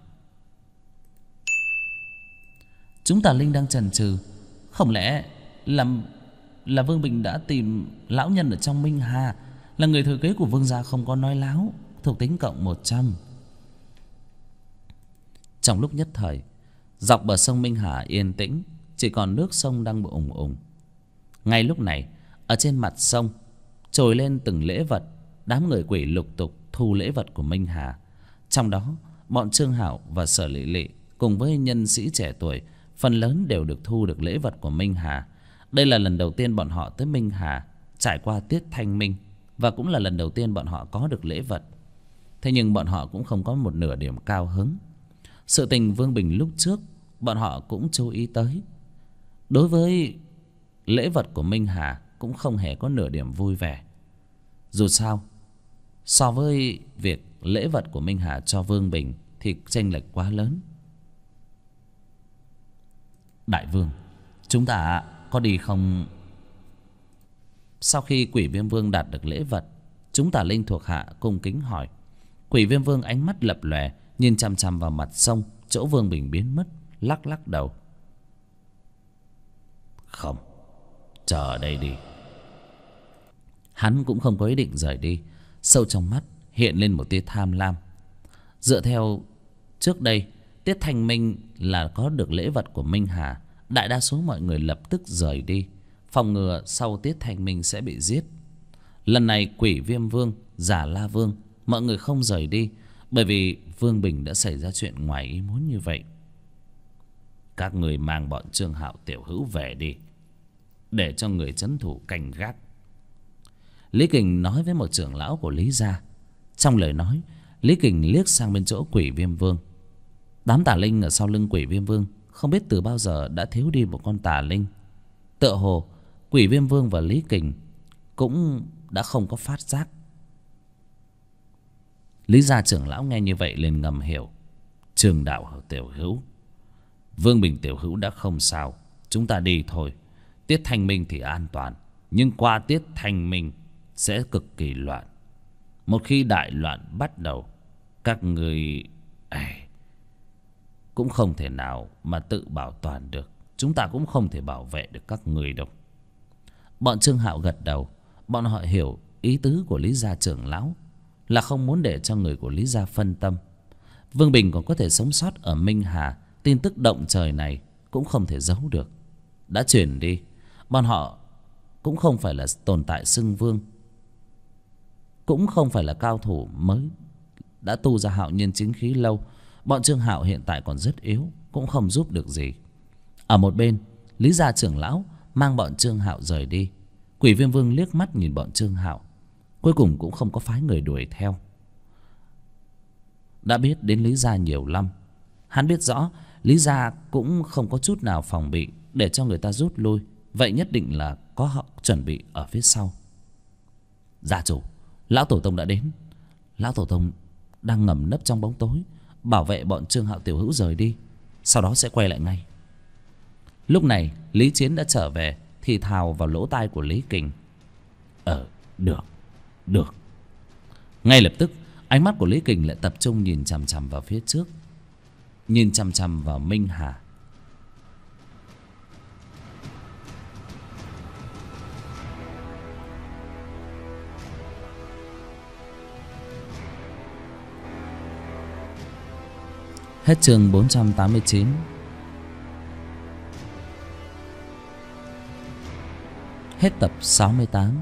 Chúng tà linh đang chần chừ, không lẽ là Vương Bình đã tìm lão nhân ở trong Minh Hà, là người thừa kế của vương gia không có nói láo. Thuộc tính cộng 100. Trong lúc nhất thời, dọc bờ sông Minh Hà yên tĩnh, chỉ còn nước sông đang ùng ùng. Ngay lúc này, ở trên mặt sông trồi lên từng lễ vật. Đám người quỷ lục tục thu lễ vật của Minh Hà. Trong đó, bọn Trương Hạo và Sở Lệ Lệ cùng với nhân sĩ trẻ tuổi phần lớn đều được thu được lễ vật của Minh Hà. Đây là lần đầu tiên bọn họ tới Minh Hà trải qua tiết thanh minh, và cũng là lần đầu tiên bọn họ có được lễ vật. Thế nhưng bọn họ cũng không có một nửa điểm cao hứng. Sự tình Vương Bình lúc trước bọn họ cũng chú ý tới. Đối với lễ vật của Minh Hà cũng không hề có nửa điểm vui vẻ. Dù sao, so với việc lễ vật của Minh Hà cho Vương Bình thì chênh lệch quá lớn. Đại vương, chúng ta có đi không? Sau khi Quỷ Viêm Vương đạt được lễ vật, chúng tà linh thuộc hạ cung kính hỏi. Quỷ Viêm Vương ánh mắt lập lòe, nhìn chằm chằm vào mặt sông chỗ Vương Bình biến mất, lắc lắc đầu. Không, chờ ở đây đi. Hắn cũng không có ý định rời đi. Sâu trong mắt hiện lên một tia tham lam. Dựa theo trước đây, Tiết Thanh Minh là có được lễ vật của Minh Hà, đại đa số mọi người lập tức rời đi, phòng ngừa sau Tiết Thanh Minh sẽ bị giết. Lần này Quỷ Viêm Vương, Giả La Vương, mọi người không rời đi, bởi vì Vương Bình đã xảy ra chuyện ngoài ý muốn như vậy. Các người mang bọn Trương Hạo tiểu hữu về đi, để cho người trấn thủ canh gác. Lý Kình nói với một trưởng lão của Lý gia. Trong lời nói, Lý Kình liếc sang bên chỗ Quỷ Viêm Vương. Đám tà linh ở sau lưng Quỷ Viêm Vương không biết từ bao giờ đã thiếu đi một con tà linh. Tựa hồ Quỷ Viêm Vương và Lý Kình cũng đã không có phát giác. Lý gia trưởng lão nghe như vậy liền ngầm hiểu. Trương đạo tiểu hữu, Vương Bình tiểu hữu đã không sao, chúng ta đi thôi. Tiết Thanh Minh thì an toàn, nhưng qua Tiết Thanh Minh sẽ cực kỳ loạn. Một khi đại loạn bắt đầu, các người cũng không thể nào mà tự bảo toàn được. Chúng ta cũng không thể bảo vệ được các người đâu. Bọn Trương Hạo gật đầu. Bọn họ hiểu ý tứ của Lý gia trưởng lão là không muốn để cho người của Lý gia phân tâm. Vương Bình còn có thể sống sót ở Minh Hà, tin tức động trời này cũng không thể giấu được. Đã chuyển đi, bọn họ cũng không phải là tồn tại xưng vương, cũng không phải là cao thủ mới đã tu ra hạo nhiên chính khí lâu. Bọn Trương Hạo hiện tại còn rất yếu, cũng không giúp được gì. Ở một bên, Lý gia trưởng lão mang bọn Trương Hạo rời đi. Quỷ Viêm Vương liếc mắt nhìn bọn Trương Hạo, cuối cùng cũng không có phái người đuổi theo. Đã biết đến Lý gia nhiều lắm, hắn biết rõ Lý gia cũng không có chút nào phòng bị để cho người ta rút lui. Vậy nhất định là có họ chuẩn bị ở phía sau. Gia chủ, lão tổ tông đã đến. Lão tổ tông đang ngầm nấp trong bóng tối, bảo vệ bọn Trương Hạo tiểu hữu rời đi, sau đó sẽ quay lại ngay. Lúc này Lý Chiến đã trở về, thì thào vào lỗ tai của Lý Kình. Được. Ngay lập tức ánh mắt của Lý Kình lại tập trung nhìn chằm chằm vào phía trước, nhìn chằm chằm vào Minh Hà. Hết chương 489. Hết tập 68.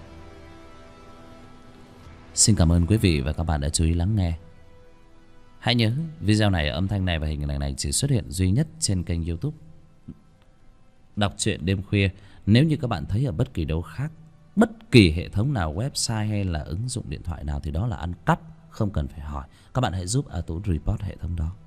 Xin cảm ơn quý vị và các bạn đã chú ý lắng nghe. Hãy nhớ video này, âm thanh này và hình ảnh này chỉ xuất hiện duy nhất trên kênh YouTube Đọc truyện đêm khuya. Nếu như các bạn thấy ở bất kỳ đâu khác, bất kỳ hệ thống nào, website hay là ứng dụng điện thoại nào thì đó là ăn cắp, không cần phải hỏi. Các bạn hãy giúp A Tú report hệ thống đó.